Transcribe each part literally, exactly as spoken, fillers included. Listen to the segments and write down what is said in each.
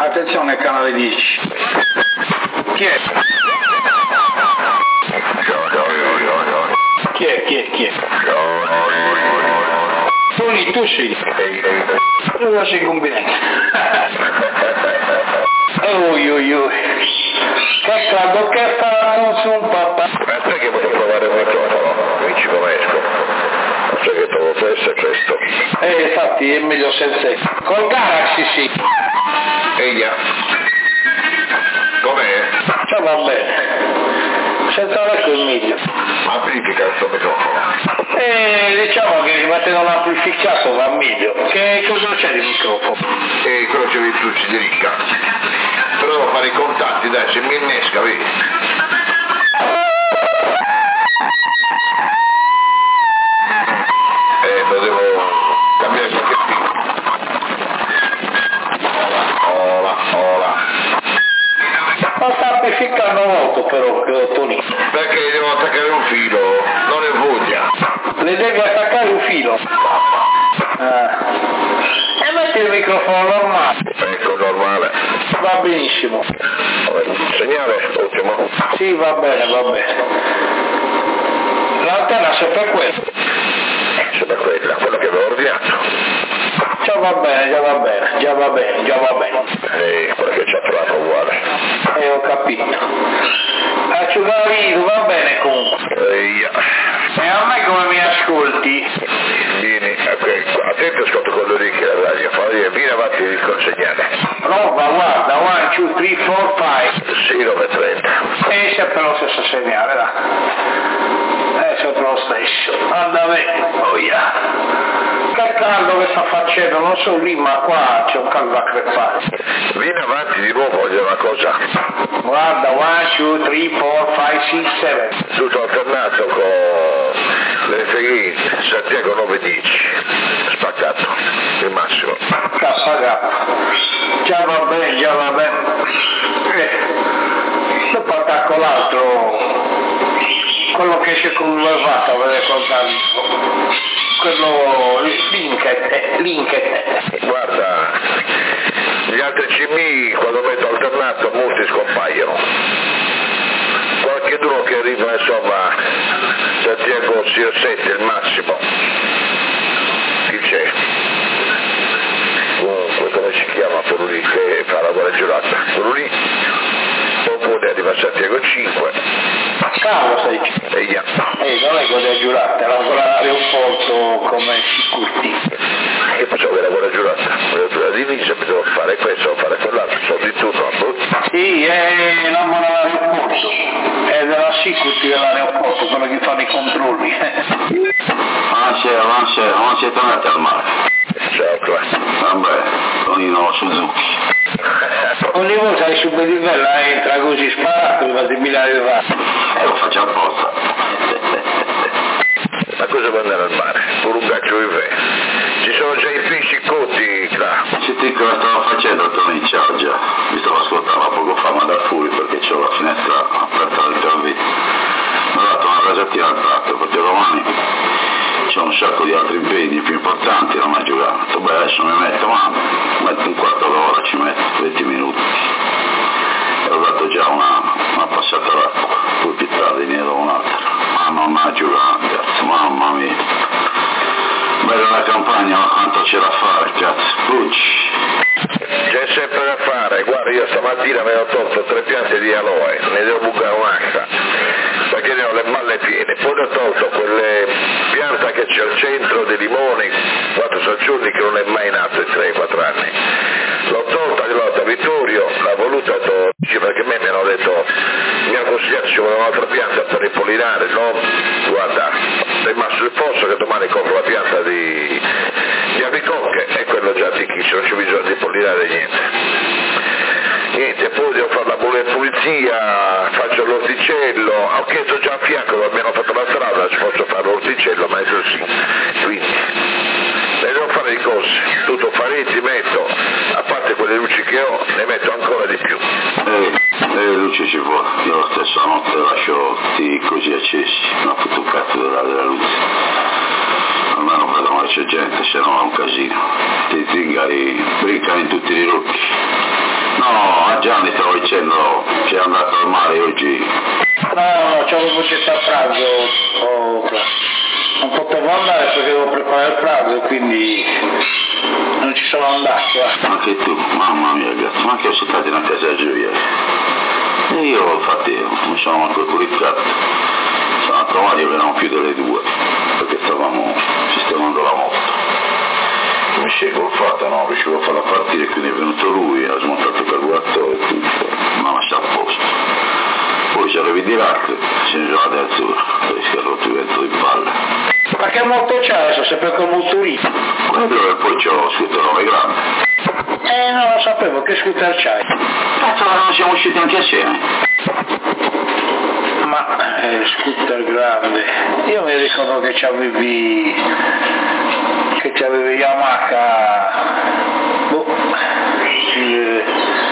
Attenzione, canale dieci. Chi è? Chi è? Chi è? Chi è? Tony, tu sei. Tu sei combinato. Oi oi oi. Che caldo che fa non su un papà. Aspetta che posso provare un microfono, amici come esco. Non so che trovo questo e questo. Eh, infatti è meglio senza. Col Galaxy sì. Eia. Com'è? Ciao, va bene. Senza l'ecco è meglio. Amplifica questo microfono. Eh, diciamo che mettendo l'amplificato va meglio. Che cosa c'è di microfono? E quello c'è di tu, ci dirica. Però devo fare i contatti, dai, se mi innesca, vedi. Eh, lo devo cambiare qualche tipo. Ola, ola. Ma sta amplificando molto però, Tony. Perché devo attaccare un filo, non è voglia. Le devi attaccare un filo. Ah. E metti il microfono normale. Ecco, normale. Va benissimo. Segnale, ottimo. Sì, va bene, va bene. L'antenna sempre quella. Sempre quella, quella che avevo ordinato. Già va bene, già va bene, già va bene, già va bene. E quella che ci ha trovato uguale. Eh, ho capito. Asciugavido, va bene comunque. Eia. E a me come mi ascolti? Vieni, ecco, attento, ascolto con le orecchie la radio, fai, vieni avanti col segnale. No, ma guarda, one, two, three, four, five. Sì, nove trenta. E sempre lo stesso segnale, là. È sempre lo stesso. Anda bene, oh yeah. Che caldo che sta facendo, non so lì, ma qua c'è un caldo a crepare. Vieni avanti di nuovo, voglio una cosa. Guarda, one, two, three, four, five, six, seven. Tutto alternato con le F I Santiago nove dieci. Spaccato, il massimo. K K. Già va bene, già va bene. Eh. Dopo attacco l'altro, quello che esce con un levato, vedete cosa. Quello Linket, Linket. Guarda, gli altri C M quando metto alternato molti scompaiono. Qualche duro che arriva insomma Santiago zero sette il massimo. Chi c'è? Comunque come si chiama quello lì che fa la guardia giurata? Quello lì? Oppure arriva Santiago cinque. Carlo sei dicendo? E yeah. Eh, non è guardia giurata, era ancora l'aeroporto come sicurti. Che faccio che la guardia giurata? La divisa mi devo fare questo, devo fare quell'altro, sono di tutto. Sì, è non ma l'aeroporto, è della sicurti dell'aeroporto, quello che fanno i controlli. Buonasera, buonasera, non siete andati al mare? Ciao classe. Vabbè, Tonino Suzuki. Ogni volta che su Bedivella entra così sparato prima di Milano di Vasta. E lo faccio apposta. Ma cosa vuoi andare al mare? Pure un gaccio di fe. Ci sono già i pesci cotti là. Senti cosa stavo facendo, Tony? Ciao già. Mi stavo ascoltando poco fa, ma da fuori perché c'ho la finestra aperta del servizio. Mi ho dato una rasatina al tratto perché domani c'ho un sacco di altri impegni più importanti da mai giocare. Ho detto, beh, adesso mi metto, ma metto un quarto d'ora, ci metto venti minuti. E ho dato già una, una passata d'acqua, poi più tardi ne do un'altra. Ma non ha giocato, cazzo, mamma mia. Bella la campagna, ma quanto c'è da fare, cazzo, Pucci. C'è sempre da fare, guarda io stamattina mi ho tolto tre piante di aloe, ne devo bucare un'altra, perché ne ho le malle piene, poi ne ho tolto quelle piante che c'è al centro dei limoni, quattro salcioni che non è mai nato in tre quattro anni. L'ho tolta, l'ho tolta Vittorio, l'ha voluta to- perché a me mi hanno detto, mi hanno consigliato ci vuole un'altra pianta per ripollinare, no? Guarda, è rimasto il posto che domani compro la pianta di, di albicocche e quello già antichissimo, non c'è bisogno di pollinare niente. Niente, poi devo fare la pulizia, faccio l'orticello, ho chiesto già a fianco, mi hanno fatto la strada, ci posso fare l'orticello, ma è così, quindi ne devo fare di cose, tutto faretti metto, a parte quelle luci che ho, ne metto ancora di più. Eh, le luci ci vuole, io la stessa notte lascio tutti così accesi, non ho fatto un cazzo della, della luce. Almeno vedono che c'è gente, se no è un casino. Ti zingari, brincano in tutti i rocchi. No, a Gianni stavo dicendo che è andato al mare oggi. No, no, c'avevo chiesto a pranzo, oh, non potevo andare perché devo preparare il pranzo, quindi non ci sono andato. Eh. Anche tu, mamma mia ragazzi, ma anche siamo stati in una casa gioia. E io infatti non sono manco curicato, sono andato a Mario che erano più delle due, perché stavamo sistemando la moto. Mi si è golfata, no, riuscivo a farla partire, quindi è venuto lui, ha smontato il carburatore e tutto, mi ha lasciato a posto. Poi c'era di latte, se ne giocava del azzurro, poi si è rotto il vento di palle. Ma che moto c'è adesso, sempre col motorino? Quello e poi c'ho lo scooter nove grande. Eh, non lo sapevo, che scooter c'hai? Cazzo, non siamo usciti anche assieme? Ma, eh, scooter grande, io mi ricordo che c'avevi, che c'avevi Yamaha, boh, il,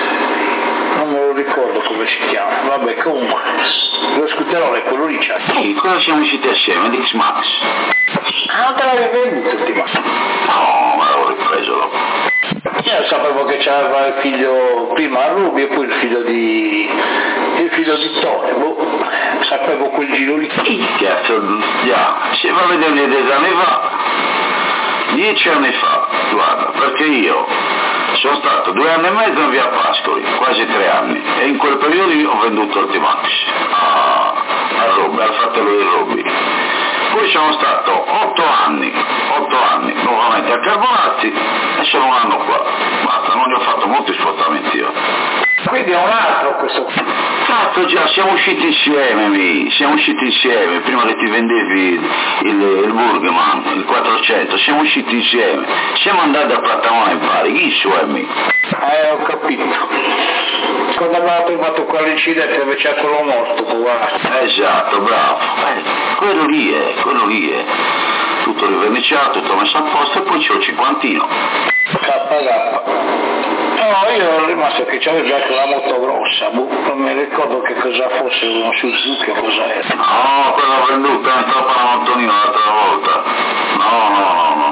non me lo ricordo come si chiama, vabbè comunque, lo scooterone è quello lì c'è. Sì, quello siamo usciti assieme, l'X-Max. Ah, non te l'avevi venduto, ti ma? No, ma l'avevo ripreso dopo. Io sapevo che c'aveva il figlio, prima Ruby e poi il figlio di, il figlio di Tony, boh, sapevo quel giro lì. Che cazzo, già, se va a vedere dieci anni fa, dieci anni fa, guarda, perché io sono stato due anni e mezzo in via Pascoli, quasi tre anni, e in quel periodo ho venduto il T-Max a, a Robby, al fratello di Robby. Poi sono stato otto anni, otto anni nuovamente a Carbonazzi e sono un anno qua, basta, non ne ho fatto molti spostamenti io. Quindi è un altro questo. Cazzo già, siamo usciti insieme, mi, siamo usciti insieme, prima che ti vendevi il, il Burgerman, il quattrocento, siamo usciti insieme, siamo andati a Plattamona in pari, chi su è mi? Eh, ho capito. Quando abbiamo trovato quell'incidente dove c'è quello morto, guarda. Esatto, bravo, eh, quello lì è, quello lì è, tutto riverniciato, tutto messo a posto e poi c'ho il cinquantino. K K. No, io ero rimasto che c'avevi anche una moto grossa, non mi ricordo che cosa fosse, uno Suzuki o cosa era. No, quella l'ho venduta, mi stavo parlando Antonino l'altra volta. No, no, no, no.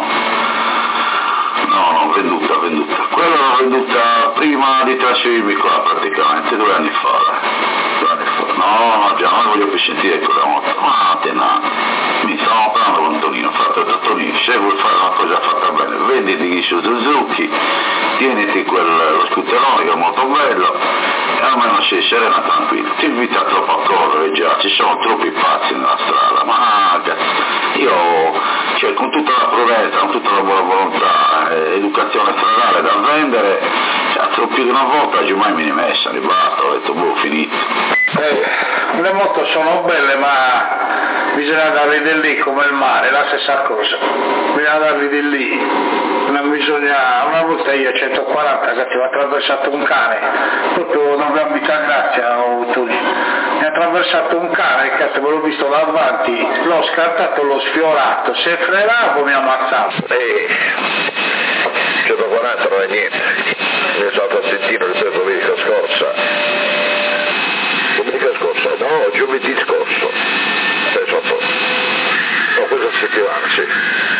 No, no, venduta, venduta. Quella l'ho venduta prima di trasferirmi qua praticamente, due anni fa. Due anni fa. No, no, già non voglio più sentire quella moto. Ma te no. Mi stavo parlando con Antonino, ho fatto il Antonino, se vuoi fare una cosa fatta bene, venditi su Suzuki, tieniti quello scooterone che è molto bello e almeno sei serena tranquillo, ti invita troppo a correre già, ci sono troppi pazzi nella strada, ma cazzo, io cioè, con tutta la prudenza, con tutta la buona volontà, eh, educazione stradale da vendere, cazzo più di una volta giù mai me ne messa, ne basta, ho detto boh, finito. Eh, le moto sono belle ma bisogna darli di lì come il mare, la stessa cosa, bisogna darli di lì, non bisogna, una volta io a centoquaranta che ti ho attraversato un cane, proprio non abbiamo vita grazia, ho avuto lì, mi ha attraversato un cane, cazzo ve l'ho visto davanti, l'ho scartato, l'ho sfiorato, se frenavo mi ammazzavo. Ehi, centoquaranta non è niente, mi sono fatto sentire il domenica scorsa. Domenica scorsa, no, giovedì scorso, penso a po', no, questa settimana, sì.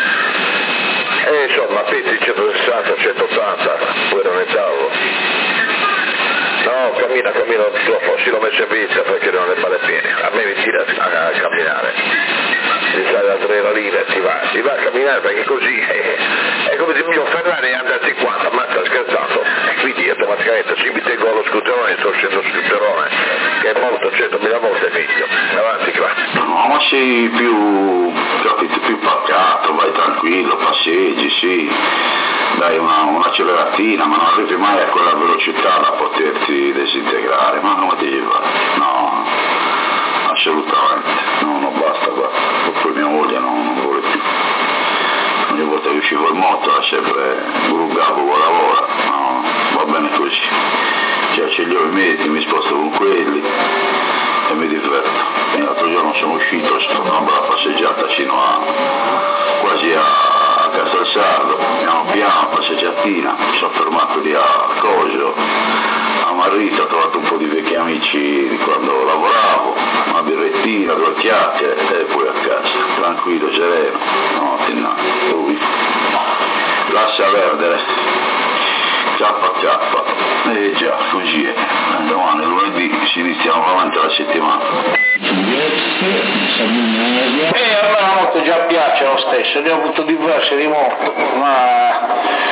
E insomma, Petri centosessanta, centottanta, poi non è tavolo. No, cammina, cammina troppo, si lo mette in vita perché non è male bene, a me mi tira a, a camminare. Si sa l'adrenalina, si va, si va a camminare perché così è, è come se mio Ferrari anda a cinquanta, ma sta scherzando. E quindi automaticamente se mi tengo allo scooterone, sto scendo scooterone, che è molto centomila volte meglio. Avanti qua. No, ma sei più, capito, più pacato, vai tranquillo, passeggi, sì, dai una, un'acceleratina, ma non arrivi mai a quella velocità da poterti disintegrare, ma come ti va? No, assolutamente, no, non basta qua, poi mia moglie non, non vuole più. Ogni volta che uscivo in moto era sempre grugavo con lavora, no, va bene così. Cioè sceglievo i mezzi, mi sposto con quelli e mi diverto. E l'altro giorno sono uscito, sono una bella passeggiata fino a quasi a, a Castel Sardo, piano piano, passeggiatina, mi sono fermato lì a Cosio, a Marrita, ho trovato un po' di vecchi amici di quando lavoravo, una birrettina, due chiacchiere e poi a casa, tranquillo, sereno, no, no, lui, lascia perdere, zappa zappa, e già, così è. Domani, lunedì, si inizia nuovamente la settimana. E a me la moto già piace lo stesso, ne ho avuto diverse di moto, ma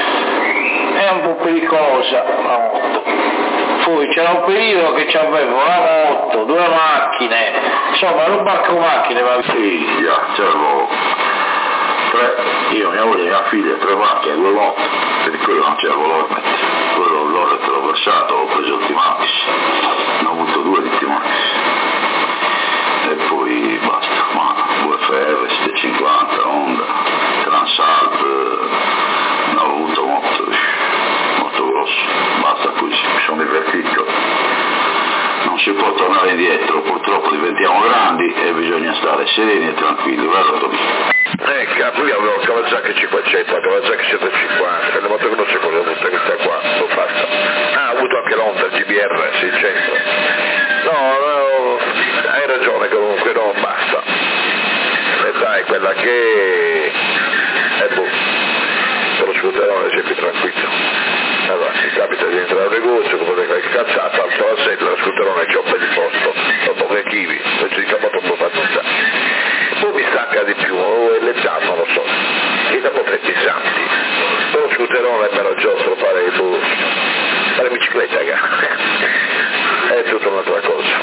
è un po' pericolosa la moto. Poi c'era un periodo che c'avevo una moto, due macchine, insomma non barco macchine, va bene. Sì, già, c'avevo tre, io, mia moglie e mia figlia, tre macchine, due moto, per quello non c'avevo l'Ormet, quello l'Ormet l'ho lasciato, ho preso il Timax, ne ho avuto due di Timax, e poi basta, ma V F R, settecentocinquanta, Honda, Transalp, ne ho avuto molto, molto grosso, basta così, mi sono divertito. Non si può tornare indietro, purtroppo diventiamo grandi e bisogna stare sereni e tranquilli, vero Tommy? Eh, capo, io avevo il Kawasaki cinquecento, il Kawasaki settecentocinquanta, le moto che non si può avere questa qua, l'ho fatta. Ah, ho avuto anche l'Honda, il G B R seicento. No, no, hai ragione comunque, no, basta. E dai, quella che è boh, per lo scooterone sei più tranquillo. Allora, mi capita di entrare al negozio, come qualche cazzata, alzo la sella, la scooterone c'è un bel di posto, dopo che chivi, invece di capo non fa nulla. Poi mi stanca di più, o è l'età, non lo so, e dopo tre pesanti. Poi lo scooterone è meno giostro fare il boh, fare bicicletta, è tutta un'altra cosa.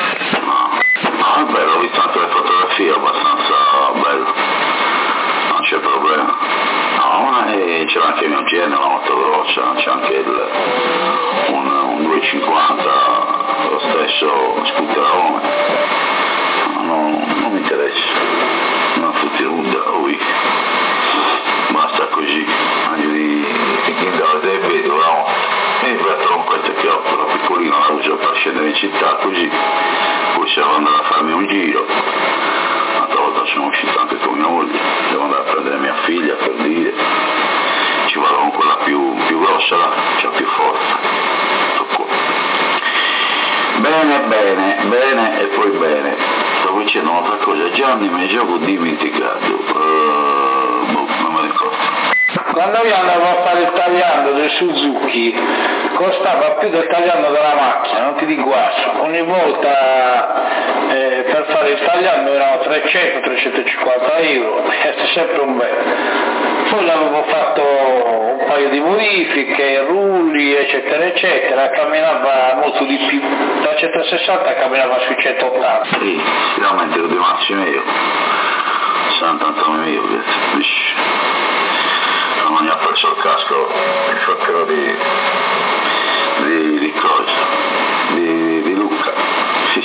No, è bello, ho visto anche le fotografie, abbastanza bello, non c'è problema. No, e c'era anche il mio G N, la moto veloce, c'è anche il, un, un duecentocinquanta, lo stesso scooterone, no, no, non mi interessa, non tutti nuda, ui, basta così, meglio di andare dai vedo la moto, e per la trompetta che ho, quella piccolina la uso per scendere in città così, poi se devo andare a farmi un giro, l'altra volta sono uscito anche con mia moglie, devo andare a prendere mia figlia per dire, ci vado con quella più, più grossa là, c'ha più forza. Tocco. Bene, bene, bene e poi bene. Stavo dicendo un'altra cosa, Gianni mi gioco dimenticato, uh, boh, non me ricordo. Quando io andavo a fare il tagliando del Suzuki costava più del tagliando della macchina, non ti dico altro. Ogni volta eh, per fare il tagliando erano trecento trecentocinquanta euro, è sempre un bel. Poi l'avevo fatto un paio di modifiche, rulli eccetera eccetera, camminava molto di più, da centosessanta camminava sui centottanta. Sì, finalmente lo devo massimo io, settantottantanove euro, non mi ha perso il casco, il fratello di, di, di cosa, di, di Luca, sì,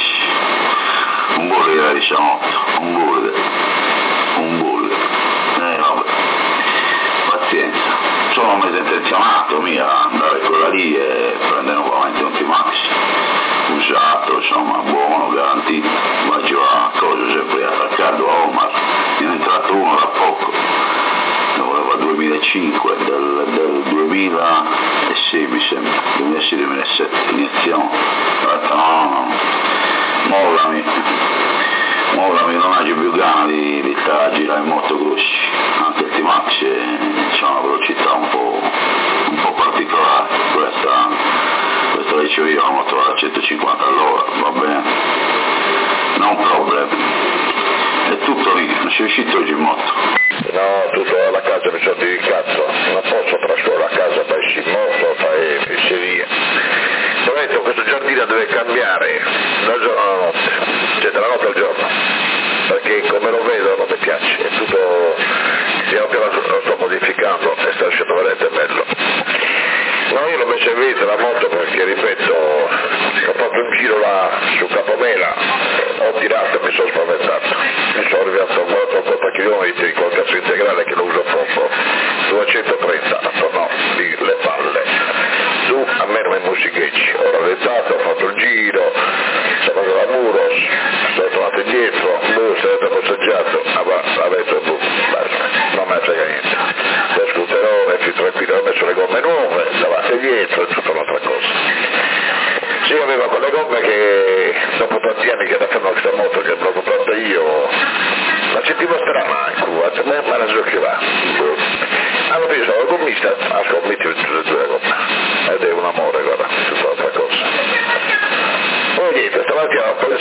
un bulle da diciannotto, un bulle, un bulle, eh vabbè, pazienza, sono un mese intenzionato mia a andare quella lì e prendere nuovamente un T-Max, usato, insomma, buono, garantito, vado a cosa sempre attaccato a Omar, ne è entrato uno da poco, voleva duemilacinque, del, del duemilasei mi sembra, duemilasei duemilasette, iniziamo, ho detto no, no, no, mollami, mollami, non hai più gana di, di stare a girare in moto grossi, anche il T-Max c'ha una velocità un po', un po' particolare, questa, questa la dicevo io, la moto va a centocinquanta all'ora, va bene, non problema. È tutto lì, non sei uscito oggi in moto? No, tutto alla casa mi sono di cazzo, non posso trascorrere a casa, fai in moto, fai fesserie. Ho detto questo giardino deve cambiare dal giorno alla notte, cioè dalla notte al giorno, perché come lo vedo non mi piace, è tutto, piano piano lo sto modificando e sta uscendo veramente bello. No, io l'ho messo in vendita la moto perché, ripeto, ho fatto un giro là su Capomela, ho tirato e mi sono spaventato, mi sono arrivato a quaranta chilometri col cazzo integrale che lo uso poco, duecentotrenta, no, lì le palle, su a me non mi musicheggi, ho rallentato, ho fatto il giro, sono andato a Muros, sono tornato indietro, boh, sono stato passeggiato, ah va, ha detto boh, basta, non me ne frega niente, lo scooterone più tranquillo, ho messo le gomme nuove, davanti e dietro, è tutta un'altra cosa. Sì, aveva quelle gomme che dopo tanti anni che da fanno questa moto che l'ho comprata io, ma se ti mostrerà mai, ma me la so che va. Hanno preso la gommista, ha scommesso tutte e due le gomme, ed è un amore, guarda,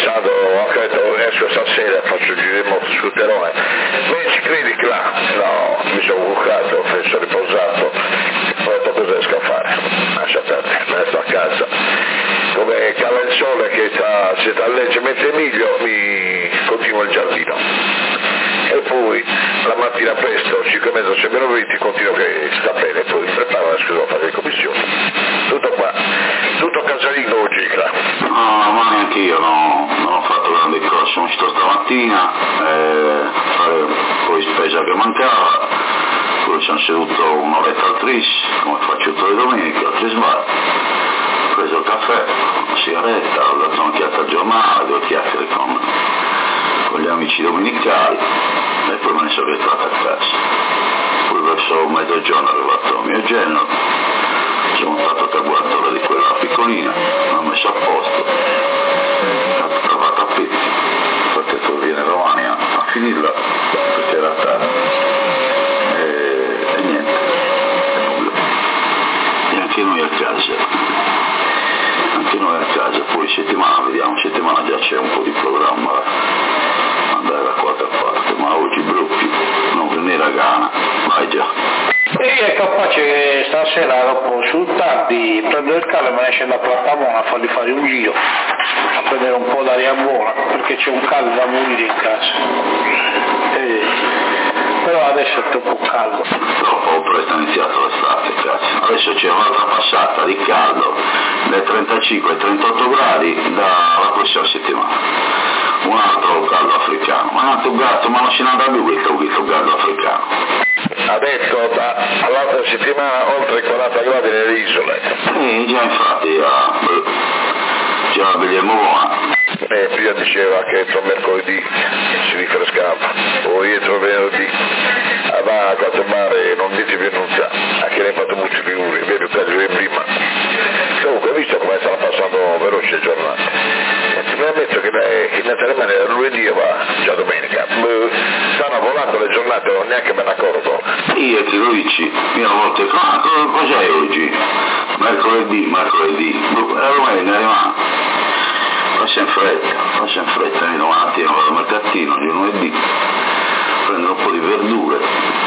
pensando, ho detto, esco stasera, faccio il giro in moto sul terone, ma ci credi che là? No, mi sono cuccato, mi sono riposato, ho detto cosa riesco a fare? Lascia perdere, me ne sto a casa. Come cala il sole che sta, si sta leggermente meglio, mi continuo il giardino. E poi la mattina presto, cinque e mezza, sei meno venti, continuo che sta bene, poi mi preparo la scusa a fare le commissioni. Tutto qua, tutto casalino oggi, là. No, domani anche io no, non ho fatto grande cosa, sono uscito stamattina, eh, fare poi spesa che mancava, poi ci hanno seduto un'oretta al tris, come faccio tutte le domeniche, al trisbar, ho preso il caffè, una sigaretta, ho dato un'occhiata al giornale, due chiacchiere con, con gli amici domenicali e poi me ne sono rientrato a casa. Poi verso mezzogiorno è arrivato mio genero, sono montato il carburatore di quella piccolina, l'ho messo a posto, l'ho trovato a petti, infatti poi viene Romani a, a finirla perché era tardi e, e niente, e anche noi a casa, anche noi a casa, poi settimana, vediamo, settimana già c'è un po' di programma, andare da qualche parte, ma oggi Brucchi, non venire a Ghana, vai già. E è capace che stasera dopo sul tardi prendere il carro e me ne esce da Plattamona a fargli fare un giro, a prendere un po' d'aria buona, perché c'è un caldo da morire in casa. E... però adesso è troppo caldo. Troppo presto è iniziato l'estate, cazzo. Adesso c'è un'altra passata di caldo dai trentacinque ai trentotto gradi dalla prossima settimana. Un altro caldo africano, ma non tu gatto, ma non si nada più questo caldo africano. Ha detto da, l'altra settimana oltre quaranta gradi nelle isole. Sì, già infatti, ah, già la vediamo buona. E prima diceva che entro mercoledì si rifrescava, o entro venerdì, va a quattro mare non dite più nulla, anche ne hai fatto molti figuri, vero peggio di prima. Comunque ho visto come stanno passando veloci le giornate. E ti ammetto che in Natalema era lunedì e va già domenica. Stanno volando le giornate, non neanche me ne accorgo. Io e lo dici, io a volte dico, ah, cos'è oggi? Mercoledì, mercoledì, la domenica rimane. Faccia in fretta, faccia in fretta, mi domani mattina vado al mercatino, il lunedì, prendo un po' di verdure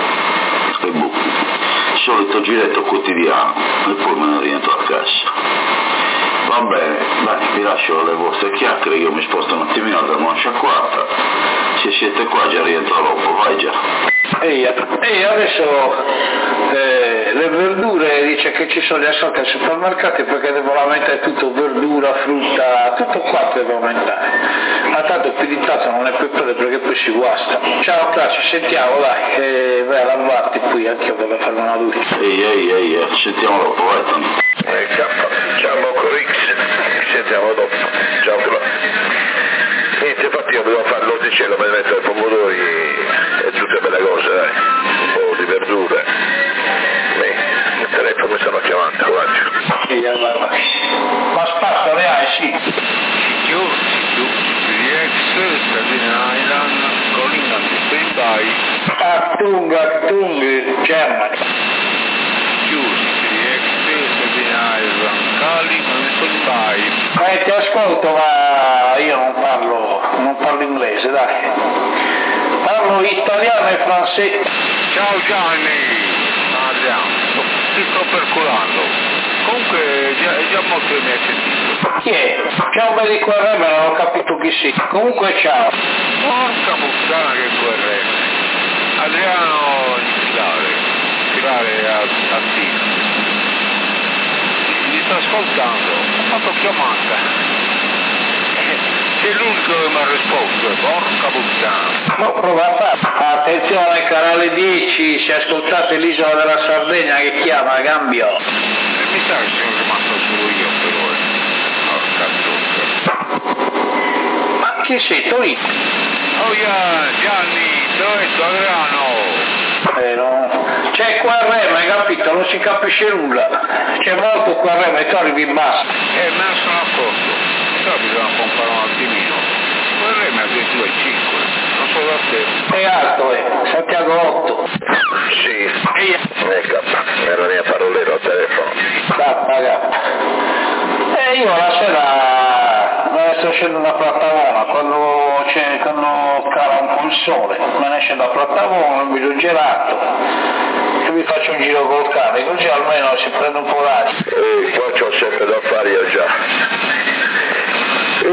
e buchi, il solito giretto quotidiano e poi me ne rientro a casa. Va bene, dai, vi lascio le vostre chiacchiere, io mi sposto un attimino da una sciacquata, se siete qua già rientro dopo, vai già. E adesso eh, le verdure dice che ci sono le assolte ai supermercati perché devo aumentare tutto, verdura, frutta, tutto qua deve aumentare. Ma tanto più di tanto non è più per perché poi si guasta. Ciao Cla, ci sentiamo dai, e vai a lavarti poi anche io devo fare una doccia. Ehi ehi ehi, eh, ci sentiamo dopo, vai Tony. Eh, ciao Mocorix, ci sentiamo dopo, ciao Cla. Niente, infatti io devo fare l'orticello per mettere i pomodori e tutte belle cose, dai, un po' di verdure. Beh, il telefono mi stanno chiamando, guarda. Ma spazio ne hai, sì. Io, io, P X, Staten Island, calling on the standby. Achtung, Achtung, Germany. Use P X, Staten Island, calling on the standby. Eh, ti ascolto, ma io non parlo, non parlo inglese, dai. Parlo italiano e francese. Ciao Gianni! Adriano, ti sto perculando. Comunque è già, è già molto che mi hai sentito. Chi è? C'è un bel di quel re, ma non ho capito chi sia. Comunque ciao. Porca puttana che guerre. Adriano Filare, Filare a, a Tino. Mi sta ascoltando, ho fatto chiamata. Sei l'unico che mi ha risposto, porca puttana. No, prova a fare. Attenzione, canale dieci, se ascoltate l'isola della Sardegna che chiama Gambio. E mi sa che sono rimasto solo io però, eh. Porca puttana. Ma chi sei, Torino? Oh yeah, Gianni, dove è Adriano? Eh no. C'è qua il re, ma hai capito? Non si capisce nulla. C'è molto qua il re, ma tu arrivi in basso. Eh, me ne sono accorto. Però bisogna comprare un attimino. Quel re mi ha detto due virgola cinque, non so da te. È alto, eh, Santiago otto. Sì, ecco, era la mia parolera al telefono. Da pagare. E io la sera, la sto scendendo da Plattavona, quando, c'è, quando cala un po' il sole, me ne scendo da Plattavona, mi do gelato e mi faccio un giro col cane, così almeno si prende un po' d'aria. E qua c'ho sempre da fare io già. E,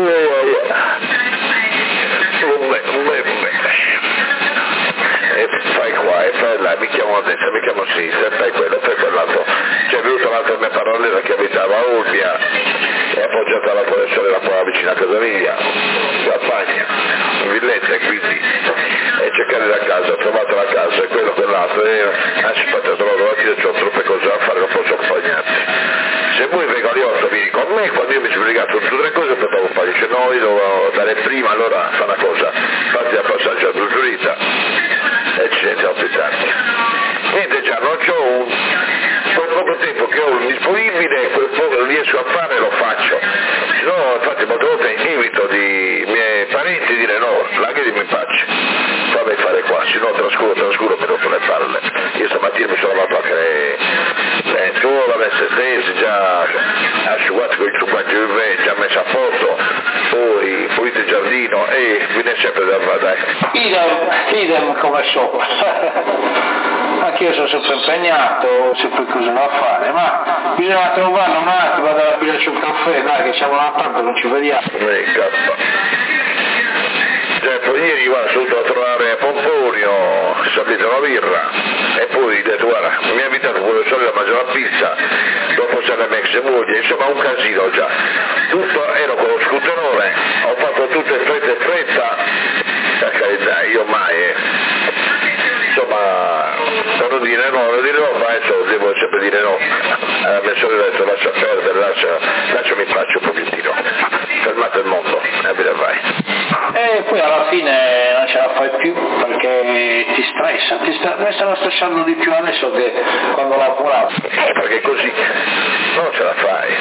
e fai qua e fai là, mi chiamo a destra, mi chiamo a sinistra, fai quello, fai quell'altro. C'è venuto un'altra mia parolera che abitava a Olbia, è appoggiata alla forestiera qua vicino a casa mia, campagna, in villetta, quindi e cercare la casa, ho trovato la casa e quello quell'altro e anzi aspetta, ho trovato la tira, ho troppe cose da fare, non posso accompagnarti. Se voi vengo alle otto vieni con me, quando io mi sono legato tutte tre cose posso accompagnare, dice no, io devo andare prima, allora fa una cosa, fatti al passaggio a Giurita e ci sentiamo più tardi. Niente già, non c'ho un quel poco tempo che ho disponibile, quel poco che riesco a fare lo faccio, se no infatti molte volte invito di miei parenti a dire no, lasciami in pace, fammi fare qua, se no trascuro, trascuro mi rompo le palle. Io stamattina mi sono lavato anche le lenzuola, le stesse, già asciugato con il succaggio di me, già messo a posto, poi pulito il giardino e quindi è sempre da fare, dai. Idem, idem come sopra. Anche io sono sempre impegnato, ho sempre cose da fare, ma bisogna trovare un attimo, vado a pigliarci un caffè, dai che siamo là tanto non ci vediamo. Eh, cazzo. Certo, ieri guarda, sono venuto a trovare a Pomponio, sapete una birra, e poi ho detto guarda, mi ha invitato quello solo a mangiare la pizza, dopo c'è la mia ex moglie, insomma un casino già. Tutto ero con lo scooterone, ho fatto tutto in fretta e fretta, per carità, io mai, eh. Insomma, per non dire no, non dire no, ma adesso devo sempre dire no. Alla mia sorella ha detto lascia perdere, lascia, lasciami in pace un pochettino, fermate il mondo, e via vai. E poi alla fine non ce la fai più perché ti stressa, ti sta, mi stanno stressando di più adesso che quando lavoravo. Eh, perché così non ce la fai.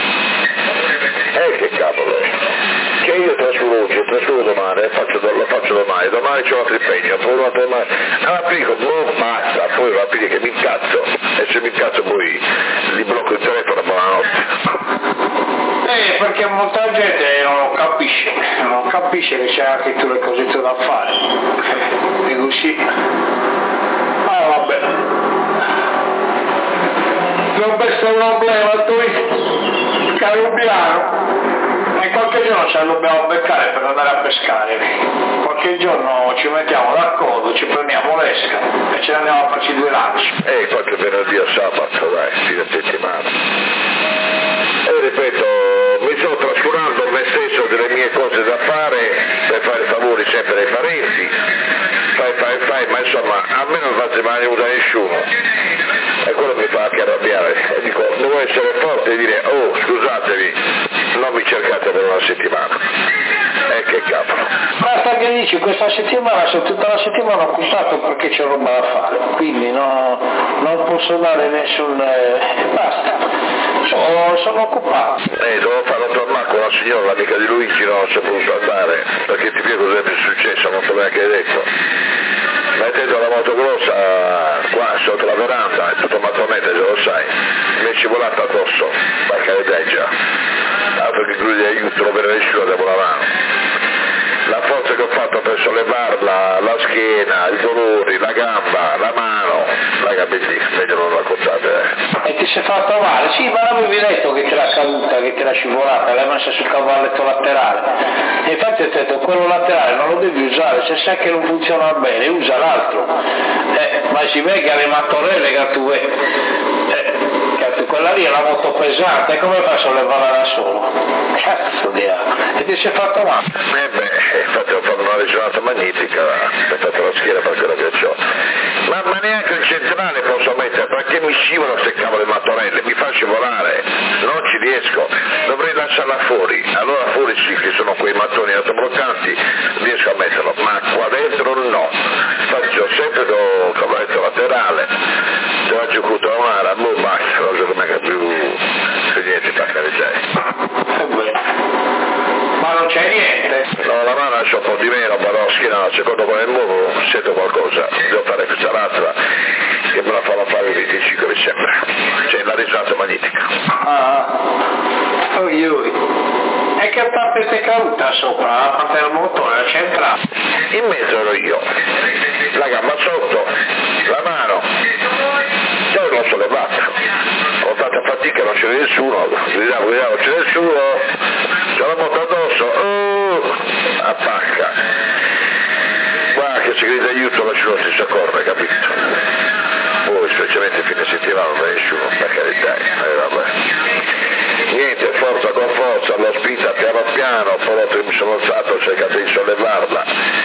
Eh che cavolo, che io trascuro oggi, trascuro domani, eh, faccio, lo faccio domani, domani c'ho un altro impegno, poi un altro domani, applico, boh, basta, poi va a finire che mi incazzo, e se mi incazzo poi gli blocco il telefono, buonanotte. Eh, perché molta gente non capisce, non capisce che c'è anche tutte le cosette da fare, e così, ah vabbè, non questo problema tu, caro Biano. E qualche giorno ce la dobbiamo beccare per andare a pescare, qualche giorno ci mettiamo d'accordo, ci prendiamo l'esca e ce ne andiamo a farci due lanci. E qualche venerdì a sabato, dai, fine settimana. E ripeto, mi sto trascurando me stesso delle mie cose da fare per fare favori sempre ai parenti, fai, fai, fai, ma insomma, a me non fate mai aiuto a nessuno. E quello mi fa anche arrabbiare. E dico, devo essere forte e dire, oh, scusatevi, non mi cercate per una settimana. E che cavolo. Basta che dici, questa settimana, se tutta la settimana ho occupato perché c'è roba da fare, quindi no, non posso dare nessun... Eh, basta. Sono, sono occupato. Eh, dovevo fare un tornare con la signora, l'amica di Luigi, non si è potuto andare, perché ti spiego cosa è successo, non so neanche hai detto. Mettendo la moto grossa qua sotto la veranda, è tutto mattonete, lo sai, mi è scivolata addosso, ma carità già, altro che quelli di aiuto, non per nessuno devo la mano. La forza che ho fatto per sollevarla, la schiena, i dolori, la gamba, la mano, la gamba lì, meglio non raccontate. Eh. E ti sei fatto male? Sì, ma l'avevi detto che te l'ha caduta, che te l'ha scivolata, l'hai messa sul cavalletto laterale. E infatti ho detto, quello laterale non lo devi usare, se sai che non funziona bene, usa l'altro. Eh, ma si vede che alle mattonelle che tu vedi. Eh, quella lì è una moto pesante, e come fai a sollevarla da solo? Cazzo di E ti sei fatto male? Eh beh, infatti ho fatto una risonanza magnetica, ho fatto la schiena per quello che ho. Ma, ma neanche il centrale posso mettere, perché mi scivolano queste cavole mattonelle, mi fa scivolare, non ci riesco, dovrei lasciarla fuori, allora fuori sì che sono quei mattoni autobloccanti, riesco a metterlo, ma qua dentro no, faccio sempre con il cavalletto laterale, se la giocuto a mare, boh basta, non so come più, più niente per carità. Ma non c'è niente? No, la mano c'è un po' di meno, però la schiena al secondo con il muovo sento qualcosa, devo fare questa razza che me la fanno fare il venticinque dicembre, c'è la risonanza magnetica. Ah, oh, milioni. E che parte ti è caduta sopra? La parte del motore, la centrale? In mezzo ero io, la gamba sotto, la mano, poi l'ho sollevata, ho fatto fatica, non c'era nessuno, gridavo, gridavo, non c'è nessuno, c'è la moto addosso, oh, attacca, guarda che se grida aiuto la città si soccorre, capito? Poi specialmente fine settimana non è nessuno, per carità, eh, vabbè. Niente, forza con forza, l'ho spinta piano piano, poi mi sono alzato, ho cercato di sollevarla,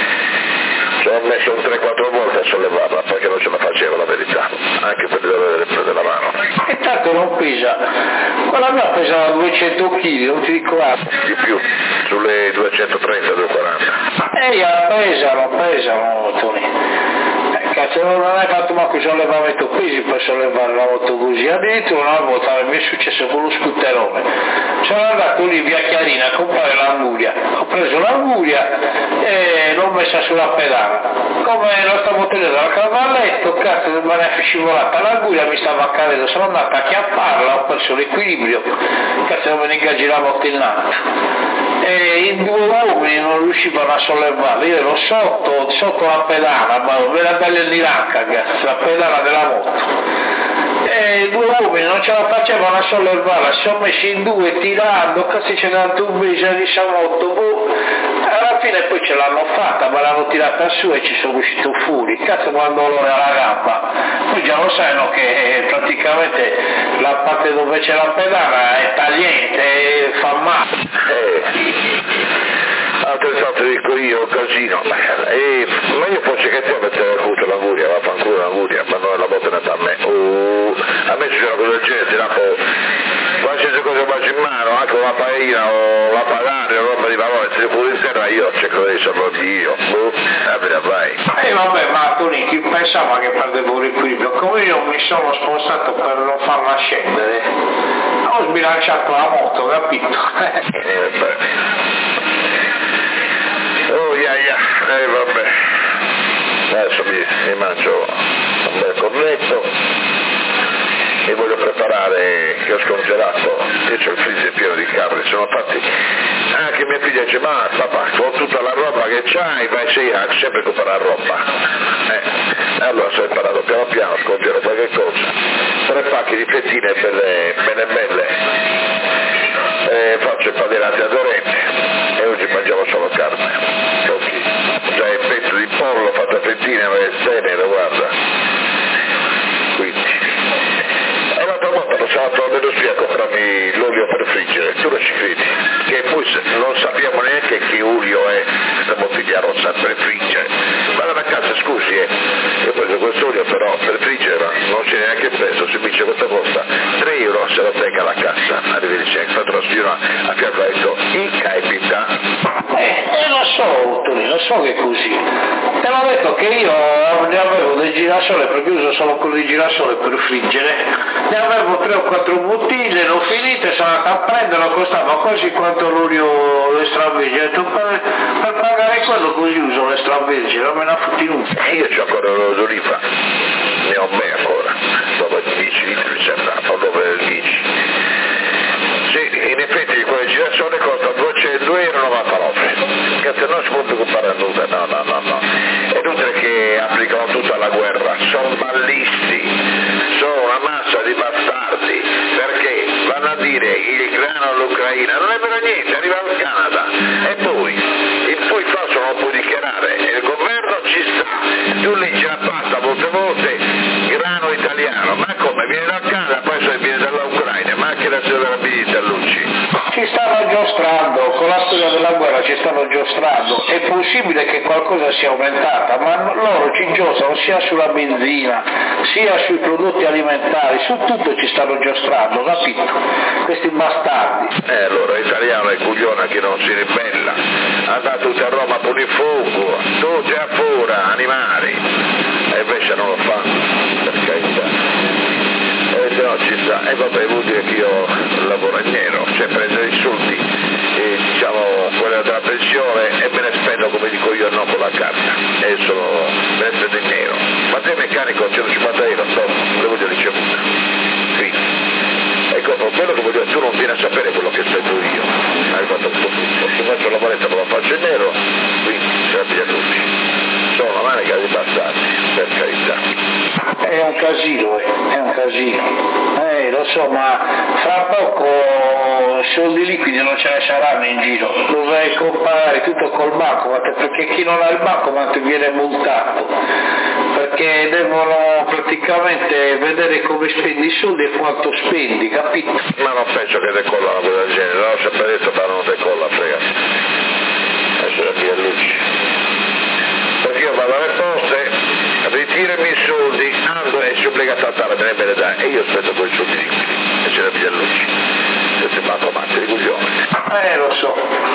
ci ho messo un tre quattro volte a sollevarla perché non ce la facevo la verità, anche per dover prendere la mano. E tanto non pesa, quella mia pesava duecento chili, non ti dico altro. Di più, sulle duecentotrenta duecentoquaranta. E io pesano, pesano, Tony. Cazzo, non hai fatto manco il sollevamento pesi per sollevare la moto così, addirittura una volta mi è successo con lo scooterone, sono andato lì via Chiarina a comprare l'anguria, ho preso l'anguria e l'ho messa sulla pedana, come lo stavo tenendo dal cavalletto, cazzo me ne è scivolata l'anguria, mi stava cadendo, sono andato a chiapparla, ho perso l'equilibrio, cazzo me ne ingaggi la moto in alto. E i due uomini non riuscivano a sollevarla, io ero sotto, sotto la pedana, ma ve la bella di racca, la pedana della moto. E i due uomini non ce la facevano a sollevarla, si sono messi in due tirando, così ce n'è un bisogno di sta moto, boh. Alla fine poi ce l'hanno fatta, ma l'hanno tirata su e ci sono uscito fuori, cazzo quando dolore alla gamba. Poi già lo sanno che praticamente la parte dove c'è la pedana è tagliente e fa male. Eh. Altrettanto dico io, casino, e, ma io forse che te mettere a cuto l'anguria, va a fanculo l'anguria, ma non la botta nata a me, uh, a me succede una cosa del genere, tirato qualsiasi cosa bacio in mano, anche una paella o la padana o roba di valore, se fuori in terra io cerco di risolverlo di io, uh, vabbè, vai. E vabbè, ma Tony, chi pensava che perdevo l'equilibrio? Come io mi sono spostato per non farla scendere, ho sbilanciato la moto, capito? eh, beh. Oh yeah, yeah, eh vabbè, adesso mi, mi mangio un bel cornetto e voglio preparare, che ho scongelato, io c'ho il freezer pieno di carne, sono fatti, anche mia figlia dice, ma papà, con tutta la roba che c'hai, vai sei a sempre comprare roba, eh, allora sono imparato piano piano, scongelo qualche cosa, tre pacchi di fettine belle belle belle, eh, faccio i padelati aderenti e oggi mangiamo solo carne. Già il petto di pollo fatto a fettine, ma è tenero, guarda. Quindi. E l'altra volta passavo almeno qui a comprarmi l'olio per friggere, tu non ci credi? Che poi non sappiamo neanche che olio è questa bottiglia rossa per friggere. Vado a casa, scusi, eh. Io ho preso questo olio però per friggere, non c'è neanche il prezzo, si dice questa costa tre euro se lo tenga alla cassa. Arrivederci, infatti la signora a fianco ha detto, in capita. Eh, eh lo so, Tony, lo so che è così. Te l'ho detto che io ne avevo del girasole, perché uso solo quello di girasole per friggere, ne avevo tre o quattro bottiglie, l'ho finite, sono andato a prenderlo, costava quasi quanto l'olio extravergine, ho detto per, per pagare quello così uso l'extravergine, non me ne ha fatti nulla. E io c'ho ancora l'olio d'oliva, ne ho me ancora, dopo dieci litri mi sembra, o dopo dieci. Sì, in effetti quelle girasole costano duecento euro e novantanove. Cazzo, non si può più comprare nulla, no, no, no, no. È inutile che applicano tutta la guerra, sono ballisti, sono una massa di bastardi, perché vanno a dire il grano all'Ucraina, non è vero niente, arriva dal Canada, e poi, e poi qua non lo può dichiarare, e il governo ci sta, tu leggi la pasta molte volte, grano italiano, ma come, viene dal Canada, poi se viene dall'Ucraina, ma anche la signora Tallucci. Ci stanno giostrando, con la storia della guerra ci stanno giostrando, è possibile che qualcosa sia aumentata, ma loro ci giostrano sia sulla benzina, sia sui prodotti alimentari, su tutto ci stanno giostrando, capito? Questi bastardi. Eh, allora l'italiano è cuglione che non si ribella, andate tutti a Roma con il fuoco, tutti a fuori, animali, e invece non lo fanno, per carità. E se no ci sta, e vabbè, vuol dire che io lavoro in nero, cioè prendo i soldi, e, diciamo, quella della pensione, e me ne spendo, come dico io, non con la carta, e sono, me ne spendo in nero. Ma te meccanico centocinquanta euro, no, le voglio ricevuta. Quindi, e ecco, quello che voglio, tu non vieni a sapere quello che spendo io, hai fatto un po' tutto, se faccio la moneta me la faccio in nero, quindi c'è la Pialucci, sono una manica di bastardi, per carità. È un casino, è un casino, eh, lo so, ma fra poco soldi liquidi non ce ne saranno in giro, dovrai comprare tutto col bancomat, perché chi non ha il bancomat viene multato, perché devono praticamente vedere come spendi i soldi e quanto spendi, capito? Ma non penso che decolla una cosa del genere, l'ho sempre detto, ma non decolla, frega. Adesso la Pialucci. Perché io vado alle poste, ritirami i soldi, ando e si obbligato a dare, me ne dai, e io aspetto quei soldi liquidi, e c'è la Pialucci. Siete bancomat di coglioni. Eh, lo so,